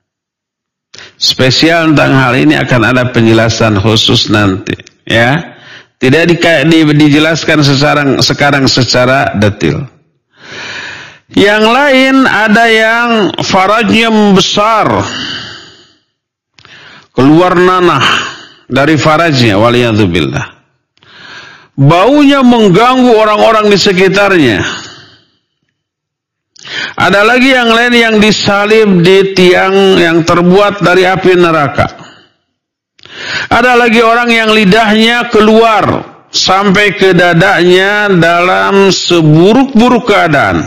Spesial tentang hal ini akan ada penjelasan khusus nanti, ya. Tidak dijelaskan sekarang secara detail. Yang lain ada yang farajnya membesar, keluar nanah dari farajnya, waliyadzubillah. Baunya mengganggu orang-orang di sekitarnya. Ada lagi yang lain yang disalib di tiang yang terbuat dari api neraka. Ada lagi orang yang lidahnya keluar sampai ke dadanya dalam seburuk-buruk keadaan.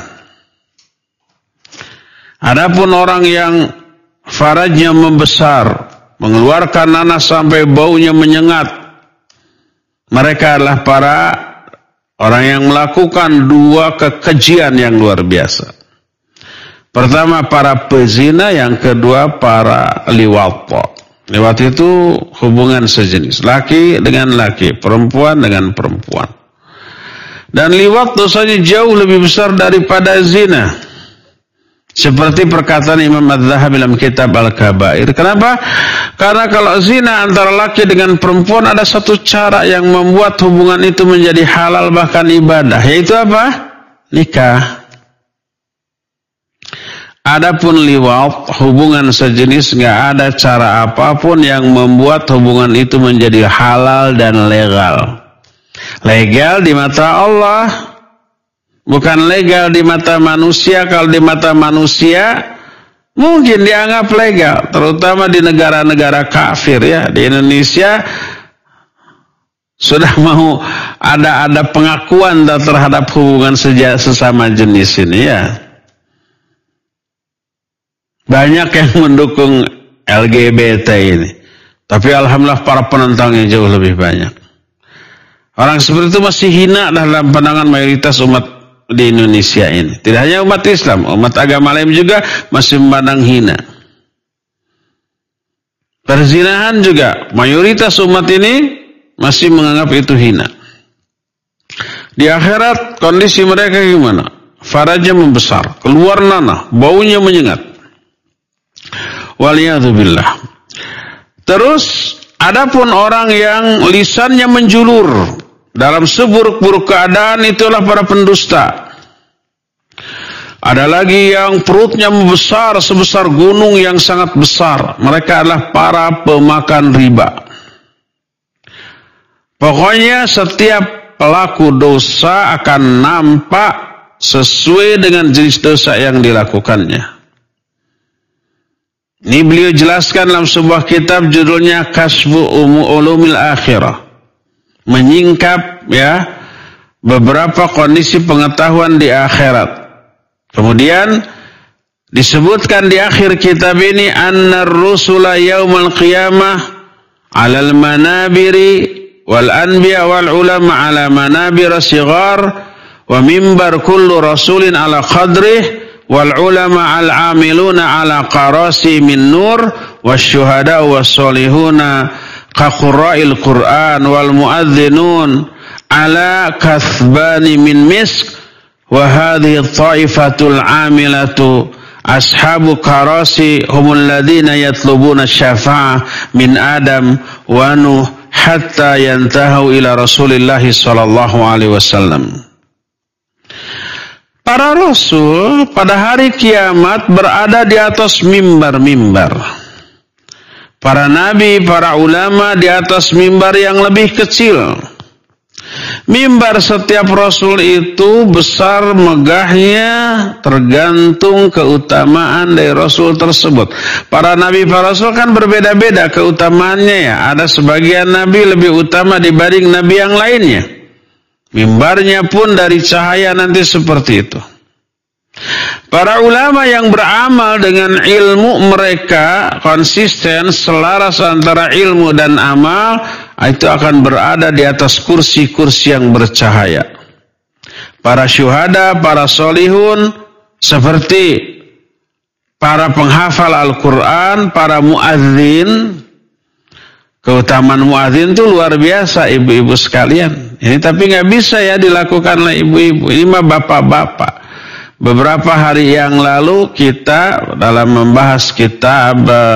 Adapun orang yang farajnya membesar, mengeluarkan nanah sampai baunya menyengat, mereka adalah para orang yang melakukan 2 kekejian yang luar biasa. Pertama para pezina, yang kedua para liwat. Liwat itu hubungan sejenis, laki dengan laki, perempuan dengan perempuan. Dan liwat dosanya jauh lebih besar daripada zina. Seperti perkataan Imam Az-Zahabi dalam kitab Al-Kabair. Kenapa? Karena kalau zina antara laki dengan perempuan ada satu cara yang membuat hubungan itu menjadi halal bahkan ibadah. Yaitu apa? Nikah. Adapun liwat, hubungan sejenis, nggak ada cara apapun yang membuat hubungan itu menjadi halal dan legal. Legal di mata Allah, bukan legal di mata manusia. Kalau di mata manusia mungkin dianggap legal, terutama di negara-negara kafir ya. Di Indonesia sudah mau ada pengakuan terhadap hubungan sesama jenis ini ya. Banyak yang mendukung LGBT ini. Tapi alhamdulillah para penentangnya jauh lebih banyak. Orang seperti itu masih hina dalam pandangan mayoritas umat di Indonesia ini. Tidak hanya umat Islam, umat agama lain juga masih memandang hina. Perzinahan juga mayoritas umat ini masih menganggap itu hina. Di akhirat kondisi mereka gimana? Farajnya membesar, keluar nanah, baunya menyengat. Waliyadzubillah. Terus adapun orang yang lisannya menjulur dalam seburuk-buruk keadaan, itulah para pendusta. Ada lagi yang perutnya membesar sebesar gunung yang sangat besar. Mereka adalah para pemakan riba. Pokoknya setiap pelaku dosa akan nampak sesuai dengan jenis dosa yang dilakukannya. Ini beliau jelaskan dalam sebuah kitab judulnya Kasbu Ulumil Akhirah. Menyingkap ya beberapa kondisi pengetahuan di akhirat. Kemudian disebutkan di akhir kitab ini annar rusula yaumal qiyamah 'alal manabiri wal anbiya wal ulama 'ala manabir sighar wa mimbar kullu rasulin 'ala qadrih wal ulama al 'amiluna 'ala qarasi min nur wasyuhada wassolihuna ka qurra'il Qur'an wal muadzdhinun 'ala kathbani min misk. Wa hadhihi at-ta'ifatul 'amilatu ashabu karasi humul ladzina yatlubuna syafa'ah min Adam wa Nuh hatta yantahu ila Rasulillah sallallahu alaihi wasallam. Para rasul pada hari kiamat berada di atas mimbar-mimbar. Para nabi, para ulama di atas mimbar yang lebih kecil. Mimbar setiap rasul itu besar megahnya tergantung keutamaan dari rasul tersebut. Para nabi, para rasul kan berbeda-beda keutamaannya ya. Ada sebagian nabi lebih utama dibanding nabi yang lainnya. Mimbarnya pun dari cahaya nanti seperti itu. Para ulama yang beramal dengan ilmu mereka konsisten selaras antara ilmu dan amal, itu akan berada di atas kursi-kursi yang bercahaya. Para syuhada, para solihun, seperti para penghafal Al-Quran, para muadzin. Keutamaan muadzin itu luar biasa ibu-ibu sekalian. Ini tapi nggak bisa ya dilakukan oleh ibu-ibu. Ini mah bapak-bapak. Beberapa hari yang lalu kita dalam membahas kitab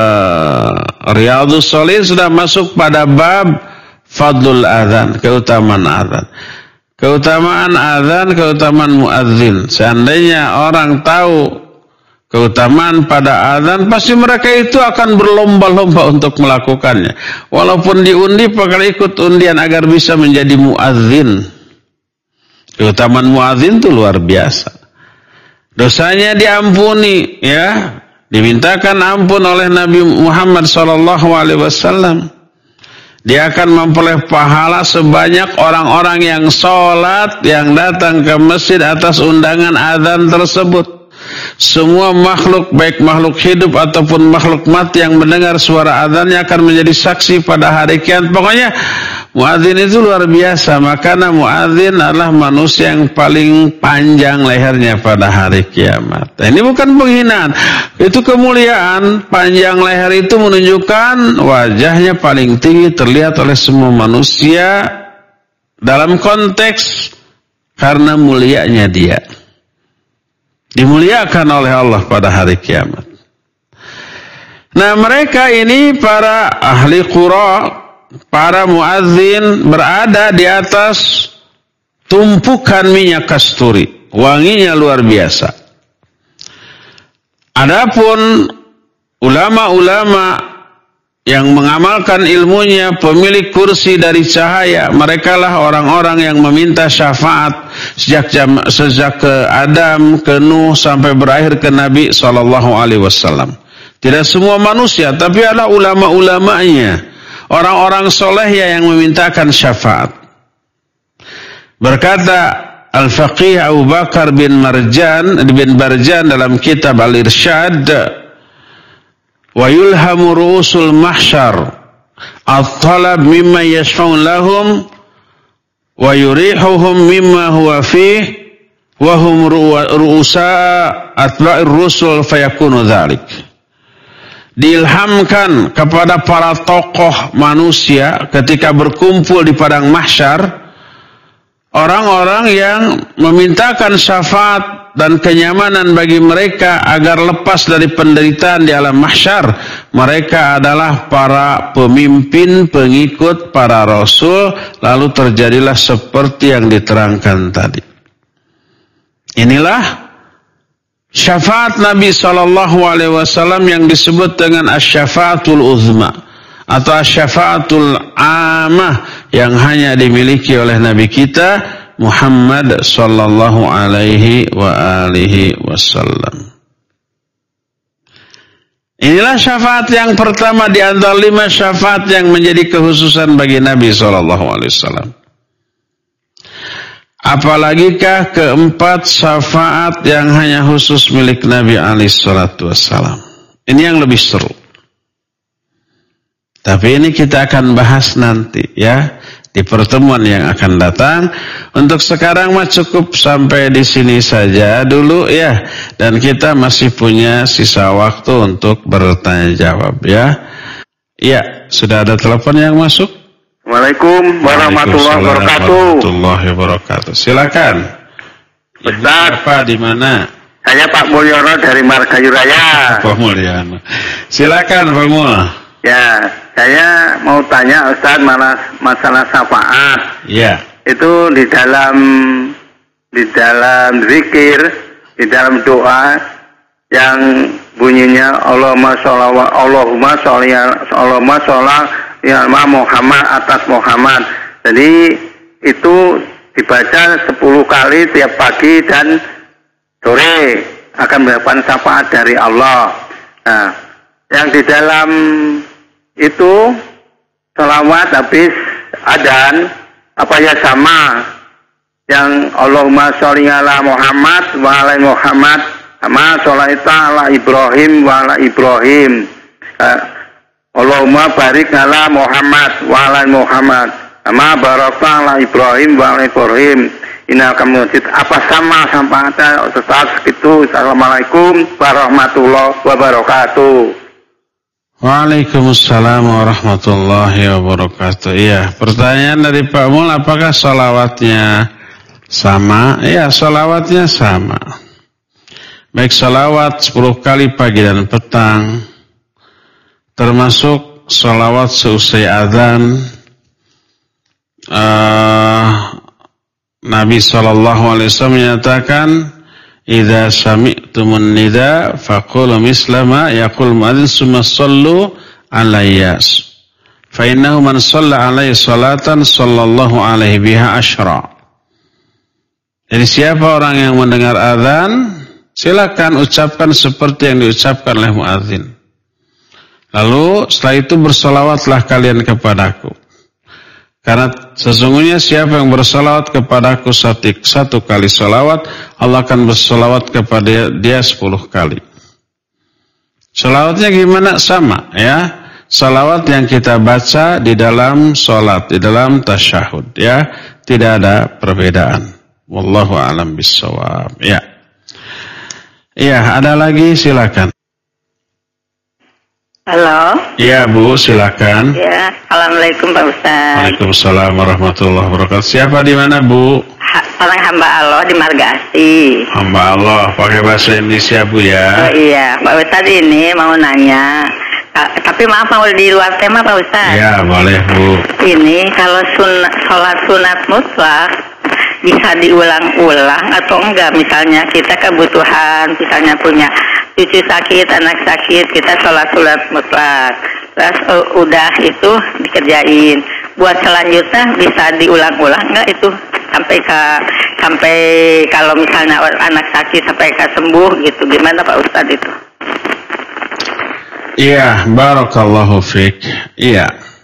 Riyadhus Shalihin sudah masuk pada bab Fadlul Adzan, keutamaan adzan. Keutamaan adzan, keutamaan muadzin. Seandainya orang tahu keutamaan pada adzan, pasti mereka itu akan berlomba-lomba untuk melakukannya. Walaupun diundi, bakal ikut undian agar bisa menjadi muadzin. Keutamaan muadzin itu luar biasa. Dosanya diampuni, ya, dimintakan ampun oleh Nabi Muhammad SAW. Dia akan memperoleh pahala sebanyak orang-orang yang sholat, yang datang ke masjid atas undangan adzan tersebut. Semua makhluk, baik makhluk hidup ataupun makhluk mati yang mendengar suara adzannya akan menjadi saksi pada hari kiamat. Pokoknya muadzin itu luar biasa. Makanya muadzin adalah manusia yang paling panjang lehernya pada hari kiamat. Nah, ini bukan penghinaan, itu kemuliaan. Panjang leher itu menunjukkan wajahnya paling tinggi terlihat oleh semua manusia dalam konteks karena mulianya dia. Dimuliakan oleh Allah pada hari kiamat. Nah, mereka ini para ahli qura, para muadzin berada di atas tumpukan minyak kasturi. Wanginya luar biasa. Adapun ulama-ulama yang mengamalkan ilmunya, pemilik kursi dari cahaya, merekalah orang-orang yang meminta syafaat sejak ke Adam, ke Nuh sampai berakhir ke Nabi SAW. Tidak semua manusia, tapi ada ulama-ulamanya, orang-orang soleh yang memintakan syafaat. Berkata Al-Faqih Abu Bakar bin Barjan dalam kitab Al-Irsyad, wa yulhamu ru'usul mahsyar at-talab mimma yashfa'un lahum wa yurihuhum mimma huwa fih wa hum ru'usa atba'ir rusul fayakunu dhalik. Diilhamkan kepada para tokoh manusia ketika berkumpul di padang mahsyar, orang-orang yang memintakan syafaat dan kenyamanan bagi mereka agar lepas dari penderitaan di alam mahsyar. Mereka adalah para pemimpin pengikut para rasul, lalu terjadilah seperti yang diterangkan tadi. Inilah syafaat Nabi SAW yang disebut dengan asy-syafaatul uzma atau asy-syafaatul amah yang hanya dimiliki oleh Nabi kita Muhammad sallallahu alaihi wa alihi wasallam. Inilah syafaat yang pertama di antara 5 syafaat yang menjadi kekhususan bagi Nabi sallallahu alaihi wasallam. Apalagikah keempat syafaat yang hanya khusus milik Nabi alaihi salatu wasallam. Ini yang lebih seru. Tapi ini kita akan bahas nanti ya. Di pertemuan yang akan datang. Untuk sekarang mah cukup sampai di sini saja dulu ya. Dan kita masih punya sisa waktu untuk bertanya jawab ya. Iya, sudah ada telepon yang masuk? Waalaikumsalam warahmatullahi wabarakatuh. Silakan. Ustaz, Apa di mana? saya Pak Mulyono dari Margahayu Raya. Pak Mulyono. Silakan Pak Mul. Ya, saya mau tanya Ustaz masalah syafaat. Ya. Itu di dalam zikir, di dalam doa yang bunyinya Allahumma sholli ya Muhammad atas Muhammad. Jadi itu dibaca 10 kali tiap pagi dan sore akan mendapatkan syafaat dari Allah. Nah, yang di dalam itu selawat habis adzan apa ya sama yang Allahumma sholli ala Muhammad wa ala Muhammad kama sholaita ala Ibrahim wa ala Ibrahim. Allahumma barik ala Muhammad wa ala Muhammad kama barakta ala Ibrahim wa ala Ibrahim. Innaka hamidum majid. Apa sama syafaatnya Ustaz itu? Assalamualaikum warahmatullahi wabarakatuh. Waalaikumsalam warahmatullahi wabarakatuh. Iya, pertanyaan dari Pak Mul, apakah salawatnya sama? Iya, salawatnya sama. Baik salawat 10 kali pagi dan petang, termasuk salawat seusai azan. Nabi SAW menyatakan, idza sami'tumun nida faqulu mislama yaqul muadzin summa shallu alayya fa innahu man shalla alayhi salatan sallallahu alaihi biha asyra. Jadi siapa orang yang mendengar azan, silakan ucapkan seperti yang diucapkan oleh muadzin. Lalu setelah itu bersolawatlah kalian kepadaku. Karena sesungguhnya siapa yang bersalawat kepadaku satu kali salawat, Allah akan bersalawat kepada dia 10 kali. Salawatnya gimana? Sama ya. Salawat yang kita baca di dalam salat, di dalam tasyahud ya. Tidak ada perbedaan. Wallahu a'lam bishawab. Ya. Iya, ada lagi silakan. Halo. Iya Bu, silakan. Ya, assalamualaikum Pak Ustaz. Waalaikumsalam warahmatullahi wabarakatuh. Siapa di mana Bu? Orang hamba Allah di Margasi. Hamba Allah, pakai bahasa Indonesia Bu ya. Oh iya, Pak Ustaz ini mau nanya. Tapi maaf mau di luar tema Pak Ustaz. Iya, boleh Bu. Ini kalau sholat sunat mutlak bisa diulang-ulang atau enggak? Misalnya kita kebutuhan, misalnya punya cucu sakit, anak sakit, kita sholat mutlak. Terus udah itu dikerjain. Buat selanjutnya bisa diulang-ulang enggak itu sampai kalau misalnya anak sakit sampai sembuh gitu. Gimana Pak Ustadz itu? Iya, barakallahu fiik. Iya.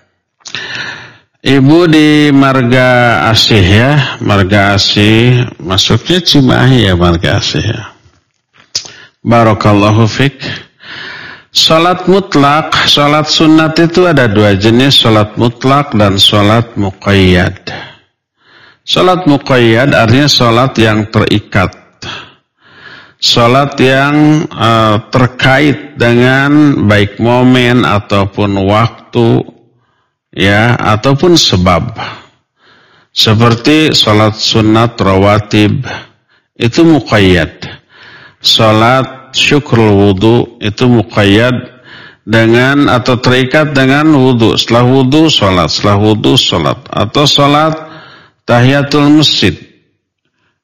Ibu di Marga Asih ya, Marga Asih, masuknya Cimahi ya Marga Asih ya. Barakallahu fiik. Salat mutlak, salat sunat itu ada 2 jenis, salat mutlak dan salat muqayyad. Salat muqayyad artinya salat yang terikat. Salat yang terkait dengan baik momen ataupun waktu ya, ataupun sebab. Seperti salat sunat rawatib itu muqayyad. Salat syukrul wudu itu muqayyad dengan atau terikat dengan wudu. Setelah wudu salat, setelah wudu salat, atau salat tahiyatul masjid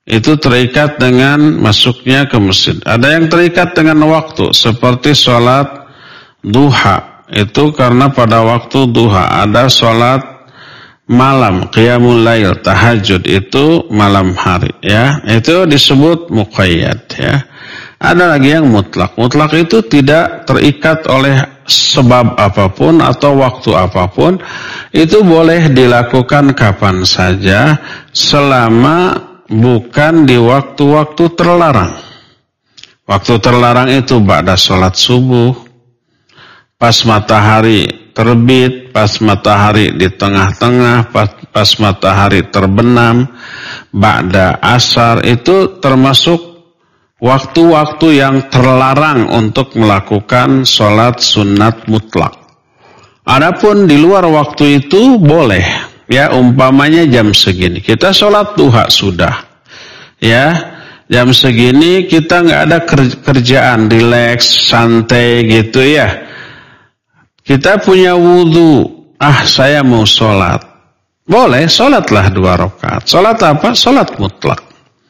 itu terikat dengan masuknya ke masjid. Ada yang terikat dengan waktu, seperti sholat duha. Itu karena pada waktu duha. Ada sholat malam, qiyamul lail, tahajud, itu malam hari. Ya, itu disebut muqayyad. Ya. Ada lagi yang mutlak. Mutlak itu tidak terikat oleh sebab apapun atau waktu apapun. Itu boleh dilakukan kapan saja selama bukan di waktu-waktu terlarang. Waktu terlarang itu ba'da sholat subuh, pas matahari terbit, pas matahari di tengah-tengah, pas matahari terbenam, ba'da asar, itu termasuk waktu-waktu yang terlarang untuk melakukan sholat sunat mutlak. Adapun di luar waktu itu boleh. Ya, umpamanya jam segini kita sholat duha sudah. Ya, jam segini kita nggak ada kerjaan, rileks, santai gitu ya. Kita punya wudu, saya mau sholat. Boleh, sholatlah 2 rakaat. Sholat apa? Sholat mutlak.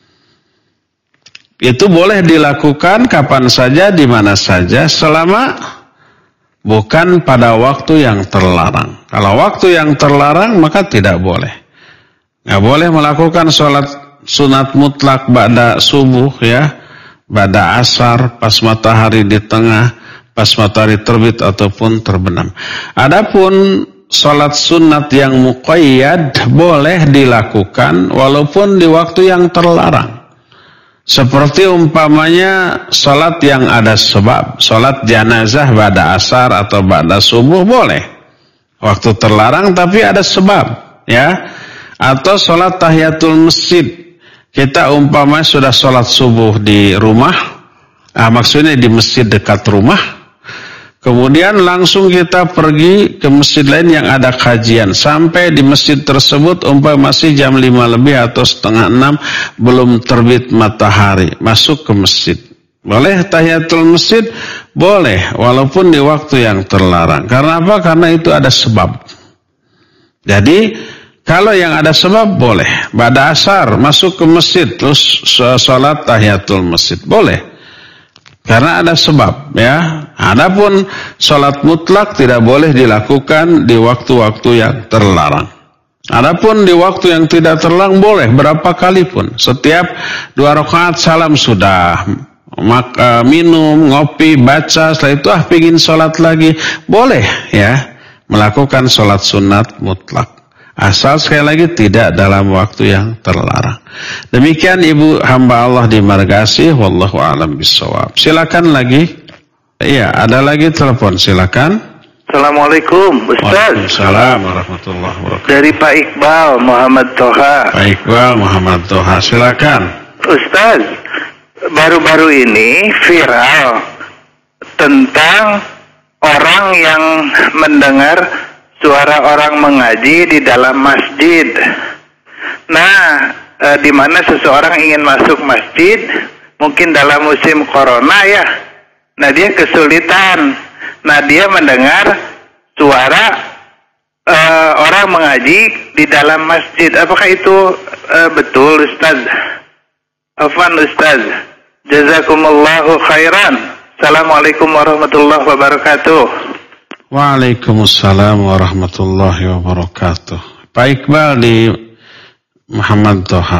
Itu boleh dilakukan kapan saja, di mana saja, selama bukan pada waktu yang terlarang. Kalau waktu yang terlarang maka tidak boleh. Nggak boleh melakukan sholat sunat mutlak ba'da subuh ya, ba'da asar, pas matahari di tengah, pas matahari terbit ataupun terbenam. Adapun sholat sunat yang muqayyad boleh dilakukan walaupun di waktu yang terlarang. Seperti umpamanya sholat yang ada sebab, sholat janazah ba'da asar atau ba'da subuh boleh. Waktu terlarang tapi ada sebab, ya. Atau sholat tahiyatul masjid. Kita umpamanya sudah sholat subuh di rumah, maksudnya di masjid dekat rumah. Kemudian langsung kita pergi ke masjid lain yang ada kajian. Sampai di masjid tersebut umpamanya masih jam 5 lebih atau setengah 6 belum terbit matahari. Masuk ke masjid. Boleh tahiyatul masjid? Boleh. Walaupun di waktu yang terlarang. Karena apa? Karena itu ada sebab. Jadi kalau yang ada sebab boleh. Ba'da asar masuk ke masjid terus sholat tahiyatul masjid. Boleh. Karena ada sebab, ya. Adapun sholat mutlak tidak boleh dilakukan di waktu-waktu yang terlarang. Adapun di waktu yang tidak terlarang boleh berapa kali pun. Setiap 2 rakaat salam sudah. Minum, ngopi, baca, setelah itu pingin sholat lagi. Boleh, ya. Melakukan sholat sunat mutlak. Asal sekali lagi tidak dalam waktu yang terlarang. Demikian ibu hamba Allah di Margasi, wallahu a'lam bishawab. Silakan lagi. Iya, ada lagi telepon, silakan. Assalamualaikum, Ustaz. Waalaikumsalam warahmatullahi wabarakatuh. Dari Pak Iqbal Muhammad Toha. Pak Iqbal Muhammad Toha, silakan. Ustaz, baru-baru ini viral tentang orang yang mendengar suara orang mengaji di dalam masjid. Nah, di mana seseorang ingin masuk masjid, mungkin dalam musim corona ya. Nah, dia kesulitan. Nah, dia mendengar suara orang mengaji di dalam masjid. Apakah itu betul, Ustaz? Afwan, Ustaz. Jazakumullahu khairan. Assalamualaikum warahmatullahi wabarakatuh. Waalaikumsalam warahmatullahi wabarakatuh. Pak Iqbal di Muhammad Toha.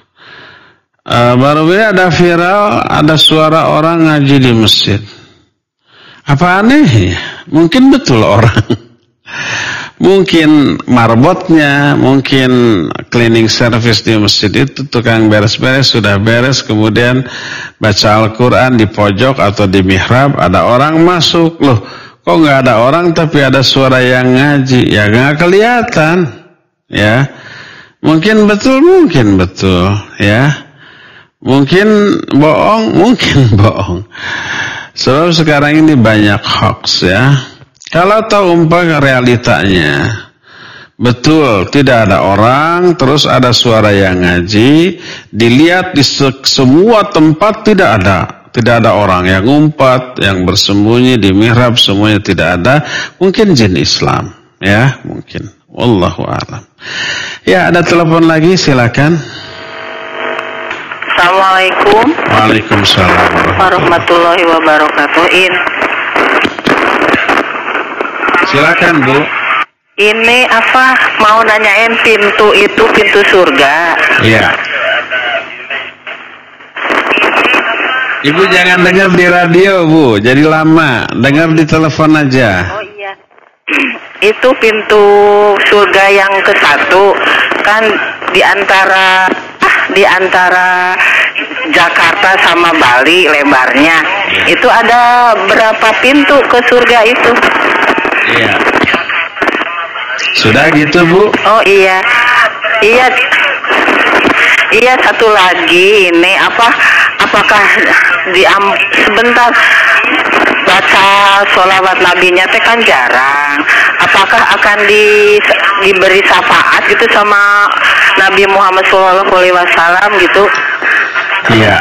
Baru ini ada viral, ada suara orang ngaji di masjid. Apa aneh ya? Mungkin betul orang. Mungkin marbotnya, mungkin cleaning service di masjid itu tukang beres-beres sudah beres, kemudian baca Al-Quran di pojok atau di mihrab, ada orang masuk, loh kok nggak ada orang tapi ada suara yang ngaji? Ya nggak kelihatan, ya. Mungkin betul, ya. Mungkin bohong. Sebab sekarang ini banyak hoax, ya. Kalau tahu umpamanya realitanya, betul tidak ada orang, terus ada suara yang ngaji, dilihat di semua tempat tidak ada orang yang ngumpat, yang bersembunyi di mihrab, semuanya tidak ada. Mungkin jin Islam, ya, mungkin. Wallahu a'lam. Ya, ada telepon lagi, silakan. Assalamualaikum. Waalaikumsalam Warahmatullahi wabarakatuh. Silakan Bu. Ini mau nanyain pintu surga. Iya. Ibu jangan dengar di radio Bu, jadi lama. Dengar di telepon aja. Oh iya. Itu pintu surga yang ke-1 kan di antara Jakarta sama Bali lebarnya. Itu ada berapa pintu ke surga itu? Iya. Sudah gitu Bu? Oh iya. Iya, satu lagi ini apakah sebentar baca sholawat nabinya teh kan jarang. Apakah akan diberi syafaat gitu sama Nabi Muhammad SAW gitu? Iya.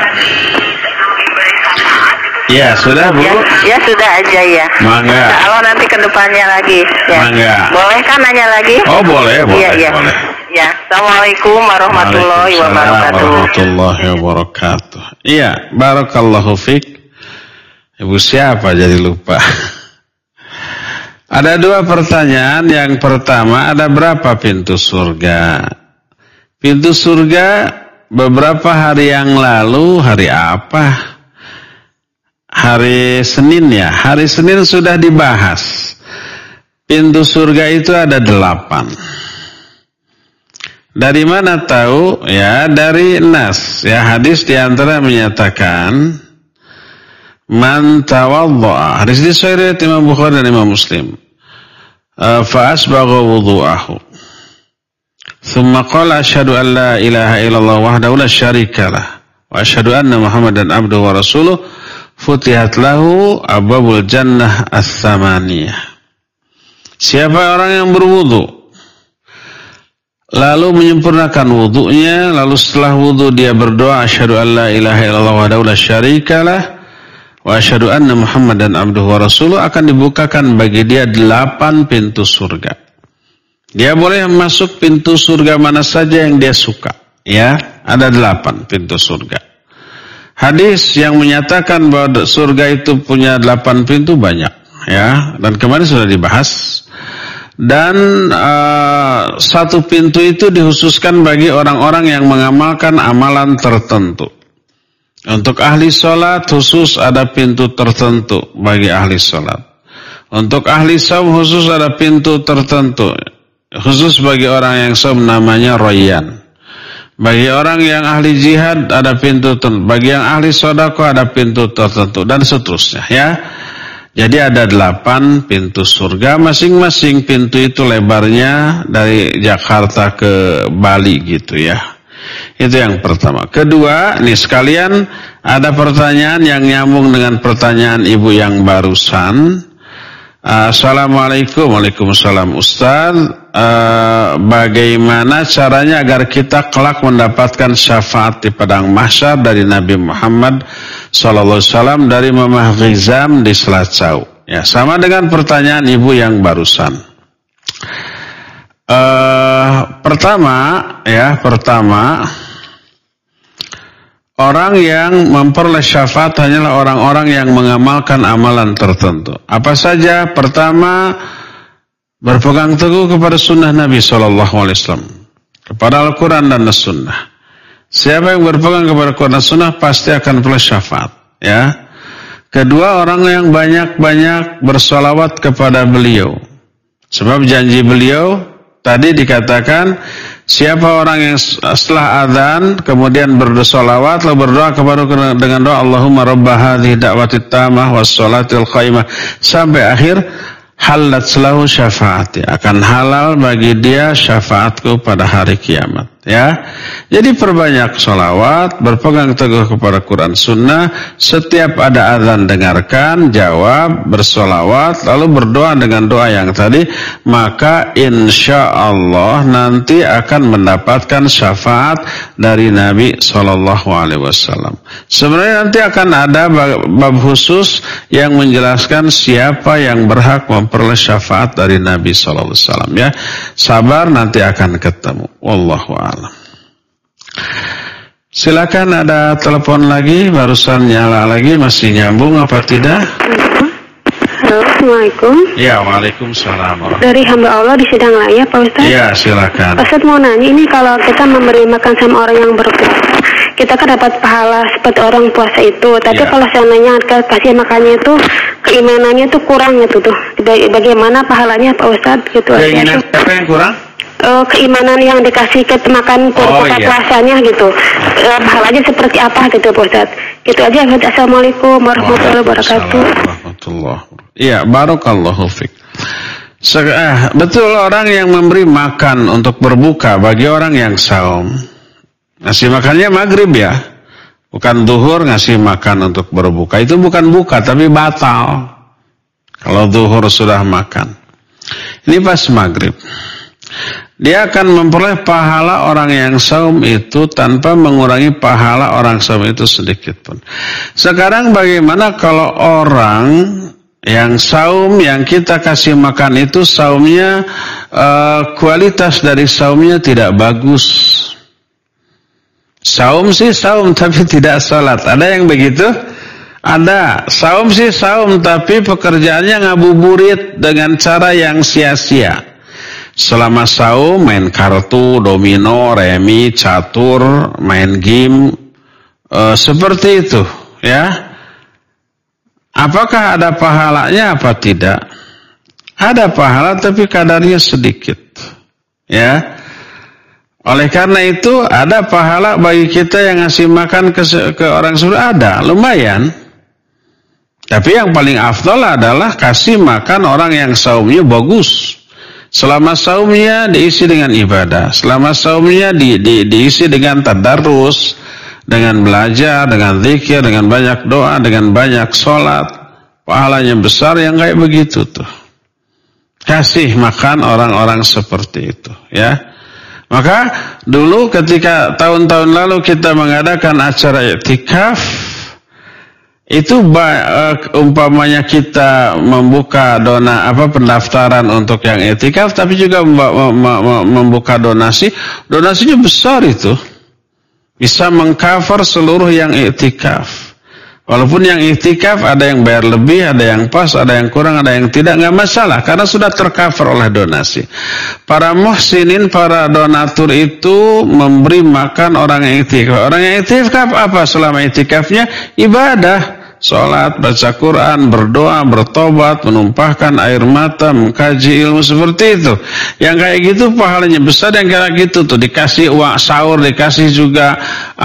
Ya sudah Bu. Ya sudah aja ya. Mangga. Kalau nanti kedepannya lagi. Ya. Mangga. Boleh kan nanya lagi? Oh boleh. Iya. Boleh. Ya. Assalamualaikum warahmatullahi wabarakatuh. Warahmatullahi wabarakatuh. Iya, barakallahu fiik. Ibu siapa jadi lupa. Ada 2 pertanyaan. Yang pertama, ada berapa pintu surga? Pintu surga beberapa hari yang lalu, hari apa? Hari Senin ya. Hari Senin sudah dibahas. Pintu surga itu ada 8. Dari mana tahu? Ya, dari nas. Ya, hadis diantara menyatakan man tawadda'a. Hadis ini sahih Imam Bukhari dan Imam Muslim. Fa asbagha wudu'ahu. Thumma qala asyhadu an la ilaha illallah wahdahu la syarika lah wa asyhadu anna Muhammadan abduhu wa rasuluh. Futihat lahu abwabul jannah ats-tsamaniyah. Siapa orang yang berwudu lalu menyempurnakan wudunya, lalu setelah wudu dia berdoa asyhadu an la ilaha illallah wahdahu la syarikalah wa asyhadu anna Muhammadan abduhu wa rasuluh, akan dibukakan bagi dia 8 pintu surga. Dia boleh masuk pintu surga mana saja yang dia suka. Ya, ada 8 pintu surga. Hadis yang menyatakan bahwa surga itu punya 8 pintu banyak, ya, dan kemarin sudah dibahas. Dan 1 pintu itu dikhususkan bagi orang-orang yang mengamalkan amalan tertentu. Untuk ahli sholat khusus ada pintu tertentu bagi ahli sholat. Untuk ahli shaum khusus ada pintu tertentu khusus bagi orang yang shaum, namanya Rayyan. Bagi orang yang ahli jihad ada pintu tertentu, bagi yang ahli sedekah ada pintu tertentu, dan seterusnya ya. Jadi ada 8 pintu surga, masing-masing pintu itu lebarnya dari Jakarta ke Bali gitu ya. Itu yang pertama. Kedua, nih sekalian, ada pertanyaan yang nyambung dengan pertanyaan ibu yang barusan. Assalamualaikum. Waalaikumsalam Ustaz. Bagaimana caranya agar kita kelak mendapatkan syafaat di padang mahsyar dari Nabi Muhammad SAW dari Mamah Ghizam di Selacau? Ya, sama dengan pertanyaan ibu yang barusan. Pertama, orang yang memperoleh syafaat hanyalah orang-orang yang mengamalkan amalan tertentu. Apa saja? Pertama, berpegang teguh kepada sunnah Nabi SAW, kepada Al-Quran dan As-Sunnah. Siapa yang berpegang kepada Al-Quran dan As-Sunnah pasti akan peroleh syafaat. Ya. Kedua, orang yang banyak-banyak bersolawat kepada beliau. Sebab janji beliau tadi dikatakan, siapa orang yang setelah adzan kemudian bersolawat lalu berdoa kepada dengan doa Allahumma rabba hadhihi da'watit tamah was sholatil qaimah sampai akhir, halat lahu syafaati, akan halal bagi dia syafaatku pada hari kiamat. Ya, jadi perbanyak sholawat, berpegang teguh kepada Quran Sunnah. Setiap ada azan dengarkan, jawab, bersolawat, lalu berdoa dengan doa yang tadi, maka insya Allah nanti akan mendapatkan syafaat dari Nabi SAW. Sebenarnya nanti akan ada bab khusus yang menjelaskan siapa yang berhak memperoleh syafaat dari Nabi SAW. Ya, sabar, nanti akan ketemu. Wallahu a'lam. Silakan, ada telepon lagi, barusan nyala lagi, masih nyambung apa tidak? Halo, Assalamualaikum. Ya, waalaikumsalam. Dari hamba Allah di Sidang Raya, Pak Ustadz. Ya, silakan. Pak Ustadz mau nanya, ini kalau kita memberi makan sama orang yang berpuasa, kita kan dapat pahala seperti orang puasa itu. Tapi kalau seandainya kasih makannya itu keimanannya itu kurang gitu tuh. Bagaimana pahalanya, Pak Ustadz? Gitu keinginan siapa yang kurang? Keimanan yang dikasih ke makan buka puasanya gitu. Pahalanya seperti apa gitu, Pak Ustadz? Gitu aja. Assalamualaikum warahmatullahi wabarakatuh. Iya, barakallahu fiik. Betul, orang yang memberi makan untuk berbuka bagi orang yang saum, ngasih makannya maghrib ya, bukan zuhur ngasih makan untuk berbuka. Itu bukan buka tapi batal. Kalau zuhur sudah makan, ini pas maghrib, dia akan memperoleh pahala orang yang saum itu tanpa mengurangi pahala orang saum itu sedikit pun. Sekarang bagaimana kalau orang yang saum yang kita kasih makan itu saumnya kualitas dari saumnya tidak bagus. Saum sih saum tapi tidak salat. Ada yang begitu? Ada. Saum sih saum tapi pekerjaannya ngabuburit dengan cara yang sia-sia. Selama saum main kartu, domino, remi, catur, main game, seperti itu ya. Apakah ada pahalanya apa tidak? Ada pahala tapi kadarnya sedikit. Ya. Oleh karena itu ada pahala bagi kita yang ngasih makan ke orang sudah ada, lumayan. Tapi yang paling afdal adalah kasih makan orang yang saumnya bagus. Selama saumnya diisi dengan ibadah, selama saumnya diisi dengan tadarus, dengan belajar, dengan zikir, dengan banyak doa, dengan banyak sholat, pahalanya besar yang kayak begitu tuh. Kasih makan orang-orang seperti itu, ya. Maka dulu ketika tahun-tahun lalu kita mengadakan acara iktikaf, itu umpamanya kita membuka pendaftaran untuk yang iktikaf, tapi juga membuka donasi, donasinya besar itu. Bisa mengcover seluruh yang iktikaf. Walaupun yang iktikaf ada yang bayar lebih, ada yang pas, ada yang kurang, ada yang tidak, nggak masalah karena sudah tercover oleh donasi. Para muhsinin, para donatur itu memberi makan orang yang iktikaf. Orang yang iktikaf apa selama iktikafnya? Ibadah. Sholat, baca Quran, berdoa, bertobat, menumpahkan air mata, mengkaji ilmu seperti itu. Yang kayak gitu pahalanya besar. Yang kayak gitu tuh dikasih uang sahur, dikasih juga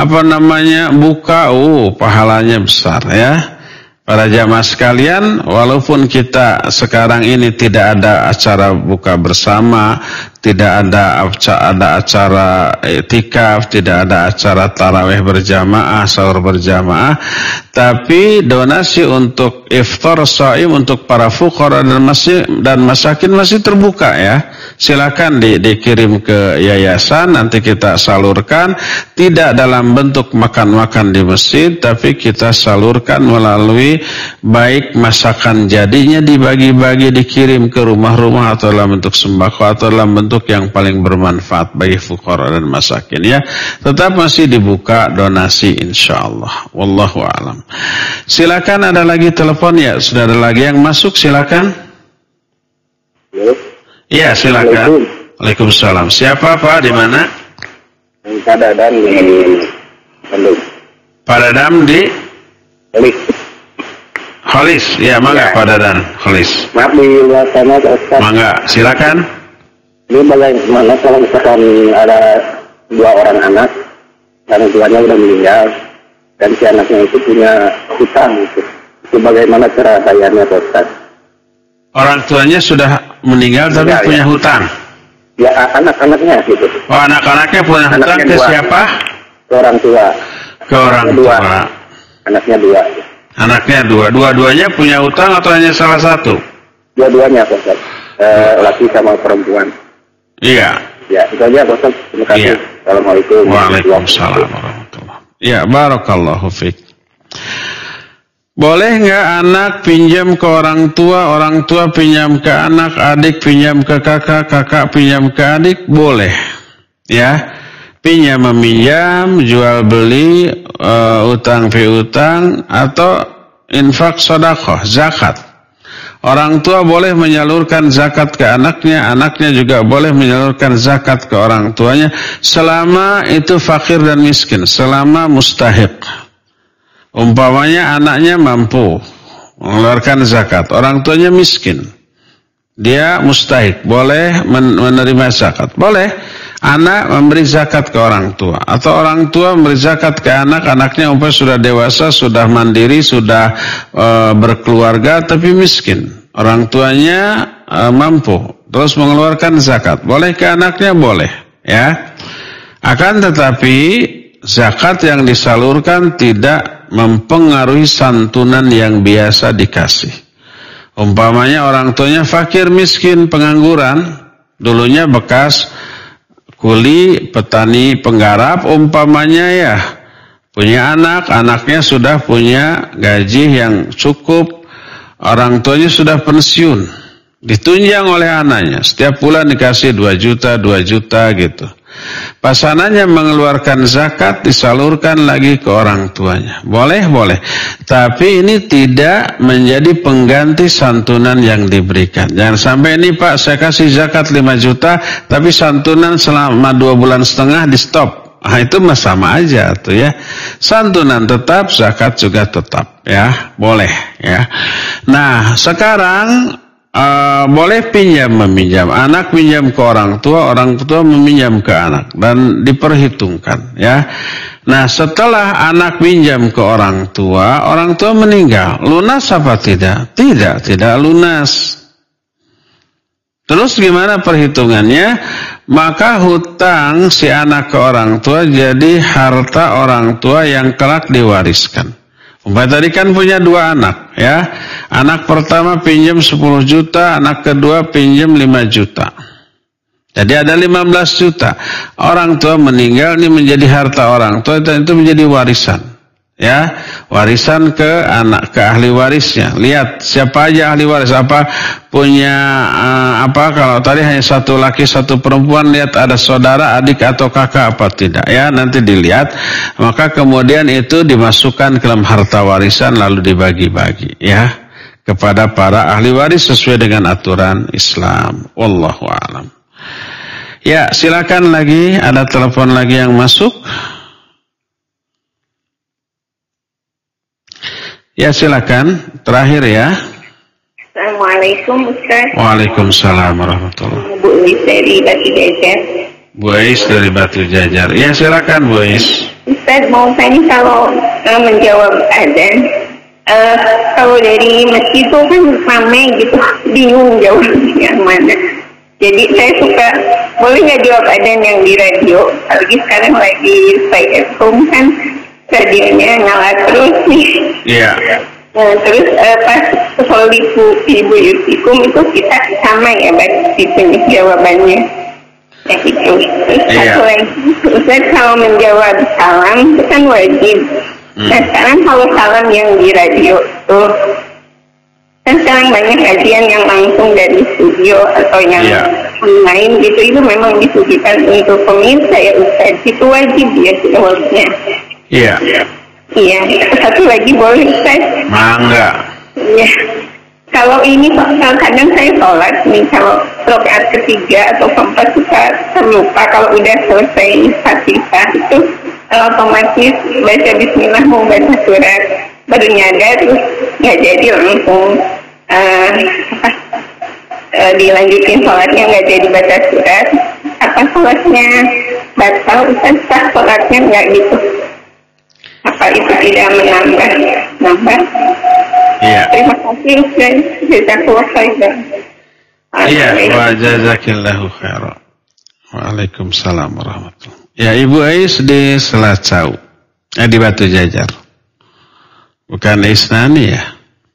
buka, pahalanya besar ya. Para jamaah sekalian, walaupun kita sekarang ini tidak ada acara buka bersama, tidak ada acara iktikaf, tidak ada acara tarawih berjamaah, sahur berjamaah, tapi donasi untuk iftar shaim untuk para fuqara dan masakin masih terbuka ya. Silakan dikirim ke yayasan, nanti kita salurkan, tidak dalam bentuk makan-makan di masjid, tapi kita salurkan melalui baik masakan jadinya dibagi-bagi, dikirim ke rumah-rumah atau dalam bentuk sembako atau dalam bentuk yang paling bermanfaat bagi fuqara dan masakin ya. Tetap masih dibuka donasi insyaallah. Wallahu a'lam. Silakan, ada lagi telepon ya? Sudah ada lagi yang masuk, silakan. Iya, silakan. Waalaikumsalam. Siapa Pak? Di mana? Pak Dadam di Bandung. Pak Dadam di Kholis. Ya, mangga Pak Dadam Kholis. Maaf di luar sana, Ustaz. Mangga, silakan. Ini bagaimana kalau misalkan ada 2 orang anak, dan tuanya udah meninggal, dan si anaknya itu punya hutang gitu. Itu bagaimana cara bayarnya, Ustaz? Orang tuanya sudah meninggal tapi punya hutang. Ya, anak-anaknya gitu. Oh, anak-anaknya punya hutang ke siapa? Ke orang tua. Ke orang tua. Anaknya 2. Anaknya 2. Dua-duanya punya hutang atau hanya salah satu? Dua-duanya, Ustaz. Laki sama perempuan. Iya. Ya, itu aja, Ustaz. Terima kasih. Iya. Assalamualaikum. Waalaikumsalam warahmatullahi. Ya, barakallahu fiik. Boleh nggak anak pinjam ke orang tua pinjam ke anak, adik pinjam ke kakak, kakak pinjam ke adik? Boleh. Ya. pinjam meminjam, jual beli, utang piutang, atau infak sedekah, zakat. Orang tua boleh menyalurkan zakat ke anaknya, anaknya juga boleh menyalurkan zakat ke orang tuanya selama itu fakir dan miskin, selama mustahiq. Umpamanya anaknya mampu mengeluarkan zakat, orang tuanya miskin, dia mustahik, boleh menerima zakat. Boleh anak memberi zakat ke orang tua, atau orang tua memberi zakat ke anak, anaknya umpamanya sudah dewasa, sudah mandiri, sudah berkeluarga tapi miskin, orang tuanya mampu terus mengeluarkan zakat, boleh ke anaknya, boleh ya. Akan tetapi zakat yang disalurkan tidak mempengaruhi santunan yang biasa dikasih. Umpamanya orang tuanya fakir, miskin, pengangguran, dulunya bekas kuli, petani, penggarap, umpamanya ya, punya anak, anaknya sudah punya gaji yang cukup, orang tuanya sudah pensiun, ditunjang oleh anaknya, setiap bulan dikasih 2 juta gitu. Pasangannya mengeluarkan zakat, disalurkan lagi ke orang tuanya. Boleh. Tapi ini tidak menjadi pengganti santunan yang diberikan. Jangan sampai ini Pak, saya kasih zakat 5 juta, tapi santunan selama 2,5 bulan di stop. Itu mah sama aja tuh ya. Santunan tetap, zakat juga tetap ya. Boleh ya. Nah, sekarang boleh pinjam meminjam, anak pinjam ke orang tua meminjam ke anak, dan diperhitungkan ya. Nah, setelah anak pinjam ke orang tua meninggal, lunas apa tidak? Tidak lunas. Terus gimana perhitungannya? Maka hutang si anak ke orang tua jadi harta orang tua yang kelak diwariskan. Tadi kan punya 2 anak ya. Anak pertama pinjam 10 juta, anak kedua pinjam 5 juta. Jadi ada 15 juta. Orang tua meninggal, ini menjadi harta orang tua, dan itu menjadi warisan. Ya, warisan ke anak, ke ahli warisnya. Lihat siapa aja ahli waris, apa punya kalau tadi hanya 1 laki 1 perempuan, lihat ada saudara, adik atau kakak apa tidak ya, nanti dilihat. Maka kemudian itu dimasukkan ke dalam harta warisan, lalu dibagi-bagi ya kepada para ahli waris sesuai dengan aturan Islam. Wallahu a'lam. Ya, silakan lagi, ada telepon lagi yang masuk. Ya, silakan. Terakhir ya. Assalamualaikum Ustaz. Waalaikumsalam warahmatullahi. Bu Ais dari Batu Jajar. Bu Ais dari Batu Jajar. Ya, silakan Bu Ais. Ustaz mau tanya, kalau menjawab adzan, kalau dari masjid itu kan ramai gitu, bingung jawab yang mana. Jadi saya suka, boleh nggak jawab adzan yang di radio? Apalagi sekarang lagi stay at home kan, radionya nyala terus nih. Iya. Nah, terus pas di buyutikum itu kita sama ya, itu jawabannya. Ya gitu. Terus satu lagi, Ustaz, kalau menjawab salam itu kan wajib. Nah, sekarang kalau salam yang di radio tuh, kan sekarang banyak kajian yang langsung dari studio atau yang online gitu, itu memang ditujukan untuk pemirsa ya Ustaz, itu wajib ya jawabnya. Iya. Iya. Satu lagi boleh Ustaz? Mangga. Iya. Kalau ini kadang saya sholat nih, kalau rakaat ketiga atau keempat suka terlupa, kalau udah selesai Fatihah itu otomatis baca Bismillah mau baca surat, baru nyadar terus nggak jadi langsung dilanjutin sholatnya, nggak jadi baca surat. Apa sholatnya batal Ustaz? Sah sholatnya nggak gitu? Apa itu tidak menambah? Iya. Terima kasih Ustaz. Jazakallahu khairan. Iya, wa jazakillahu khairan. Waalaikumsalam warahmatullahi. Ya, Ibu Ais di Selacau. Di Batu Jajar. Bukan Isnani ya.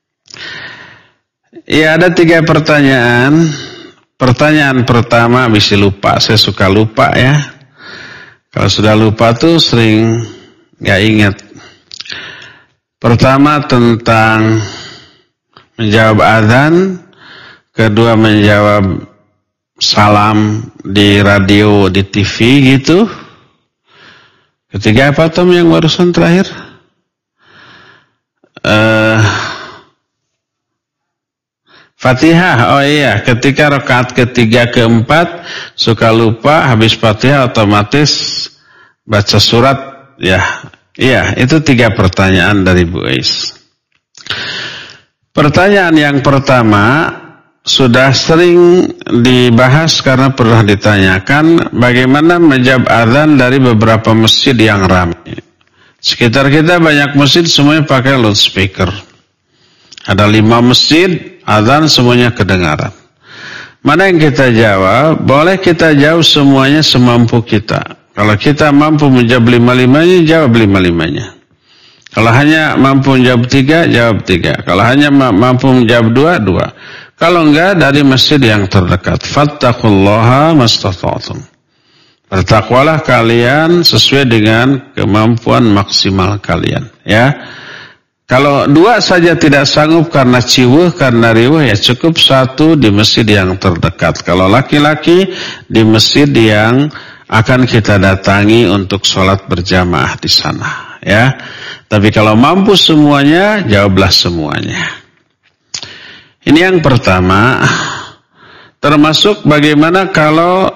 Iya, ada 3 pertanyaan. Pertanyaan pertama bisa lupa. Saya suka lupa ya. Kalau sudah lupa tuh sering gak ingat. Pertama tentang menjawab azan, kedua menjawab salam di radio, di TV gitu. Ketiga apa Tom yang barusan terakhir? Fatihah. Oh iya, ketika rakaat ketiga keempat suka lupa habis Fatihah otomatis baca surat ya. Iya, itu 3 pertanyaan dari Bu Ais. Pertanyaan yang pertama sudah sering dibahas karena pernah ditanyakan bagaimana menjawab azan dari beberapa masjid yang ramai. Sekitar kita banyak masjid semuanya pakai loudspeaker. Ada 5 masjid, azan semuanya kedengaran. Mana yang kita jawab? Boleh kita jawab semuanya semampu kita. Kalau kita mampu menjawab 5-5-nya, jawab 5-5-nya. Kalau hanya mampu menjawab 3, jawab 3. Kalau hanya mampu menjawab 2, 2. Kalau enggak, dari masjid yang terdekat. Fattaqullaha mastata'tum. Bertakwalah kalian sesuai dengan kemampuan maksimal kalian. Ya. Kalau 2 saja tidak sanggup karena ciwuh, karena riwuh, ya cukup 1 di masjid yang terdekat. Kalau laki-laki di masjid yang akan kita datangi untuk sholat berjamaah di sana, ya. Tapi kalau mampu semuanya, jawablah semuanya. Ini yang pertama. Termasuk bagaimana kalau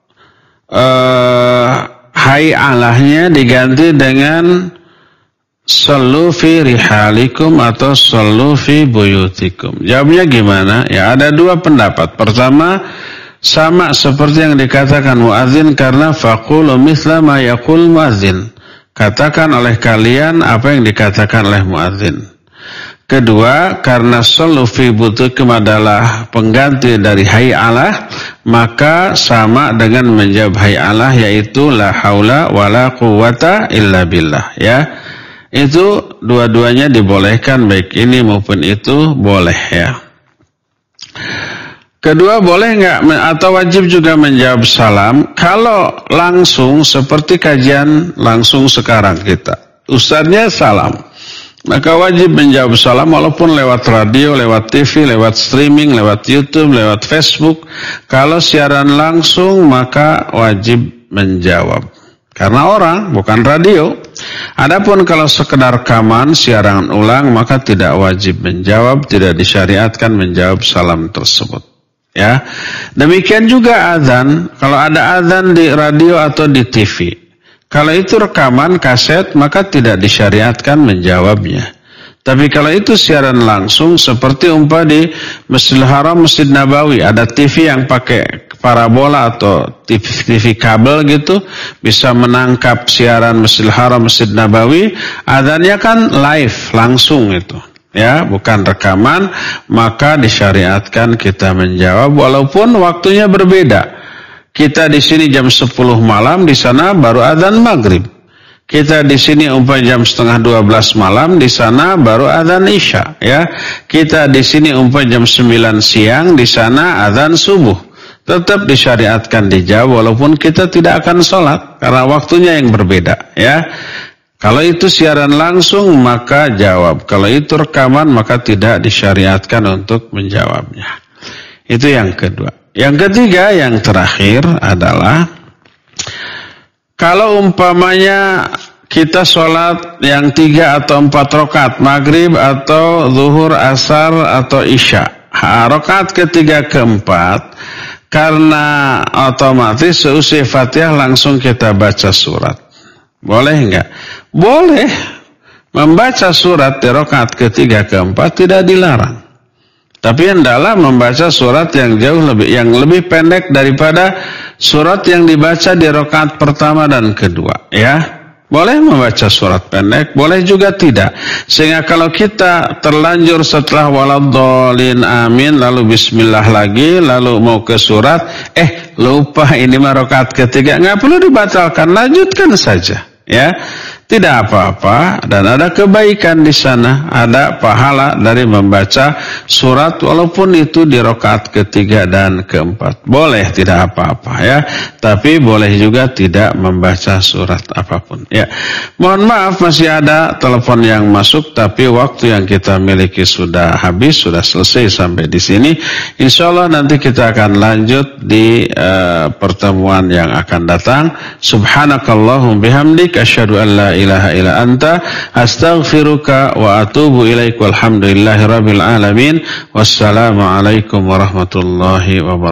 hayy alahnya diganti dengan sallu fi rihalikum atau sallu fi buyutikum. Jawabnya gimana? Ya ada 2 pendapat. Pertama, sama seperti yang dikatakan muadzin karena faqulu mithla ma yaqul muadzin. Katakan oleh kalian apa yang dikatakan oleh muadzin. Kedua, karena sallu fi buyutikum adalah pengganti dari hayy alah, maka sama dengan menjawab hayy alah, yaitu la haula wala quwwata illa billah, ya. Itu dua-duanya dibolehkan, baik ini maupun itu boleh, ya. Kedua, boleh enggak atau wajib juga menjawab salam kalau langsung seperti kajian langsung sekarang kita. Ustadznya salam, maka wajib menjawab salam walaupun lewat radio, lewat TV, lewat streaming, lewat YouTube, lewat Facebook. Kalau siaran langsung maka wajib menjawab. Karena orang, bukan radio. Adapun kalau sekedar rekaman, siaran ulang, maka tidak wajib menjawab, tidak disyariatkan menjawab salam tersebut. Ya, demikian juga azan. Kalau ada azan di radio atau di TV, kalau itu rekaman kaset, maka tidak disyariatkan menjawabnya. Tapi kalau itu siaran langsung, seperti di Masjidil Haram, Masjid Nabawi, ada TV yang pakai parabola atau TV kabel gitu, bisa menangkap siaran Masjidil Haram, Masjid Nabawi, azannya kan live, langsung itu. Ya, bukan rekaman, maka disyariatkan kita menjawab walaupun waktunya berbeda. Kita di sini jam 10 malam, di sana baru azan maghrib. Kita di sini jam 11:30 malam, di sana baru azan isya, ya. Kita di sini jam 9 siang, di sana azan subuh. Tetap disyariatkan dijawab walaupun kita tidak akan sholat karena waktunya yang berbeda, ya. Kalau itu siaran langsung maka jawab. Kalau itu rekaman maka tidak disyariatkan untuk menjawabnya. Itu yang kedua. Yang ketiga, yang terakhir adalah kalau umpamanya kita sholat yang 3 atau 4 rakaat, maghrib atau zuhur, asar atau isya. Rakaat ketiga keempat, karena otomatis seusai Fatihah langsung kita baca surat. Boleh enggak? Boleh. Membaca surat di rakaat ketiga keempat tidak dilarang. Tapi hendaklah membaca surat yang lebih pendek daripada surat yang dibaca di rakaat pertama dan kedua, ya. Boleh membaca surat pendek, boleh juga tidak. Sehingga kalau kita terlanjur setelah waladhdallin amin, lalu bismillah lagi, lalu mau ke surat, lupa ini rakaat ketiga, nggak perlu dibatalkan, lanjutkan saja, ya. tidak apa-apa dan ada kebaikan di sana, ada pahala dari membaca surat walaupun itu di rakaat ketiga dan keempat. Boleh, tidak apa-apa ya. Tapi boleh juga tidak membaca surat apapun ya. Mohon maaf masih ada telepon yang masuk tapi waktu yang kita miliki sudah habis, sudah selesai sampai di sini. Insyaallah nanti kita akan lanjut di pertemuan yang akan datang. Subhanakallahum bihamdik asyhadu an la ilaha illa anta astaghfiruka wa atubu ilaik walhamdulillahirabbil alamin. Wassalamualaikum warahmatullahi wabarakatuh.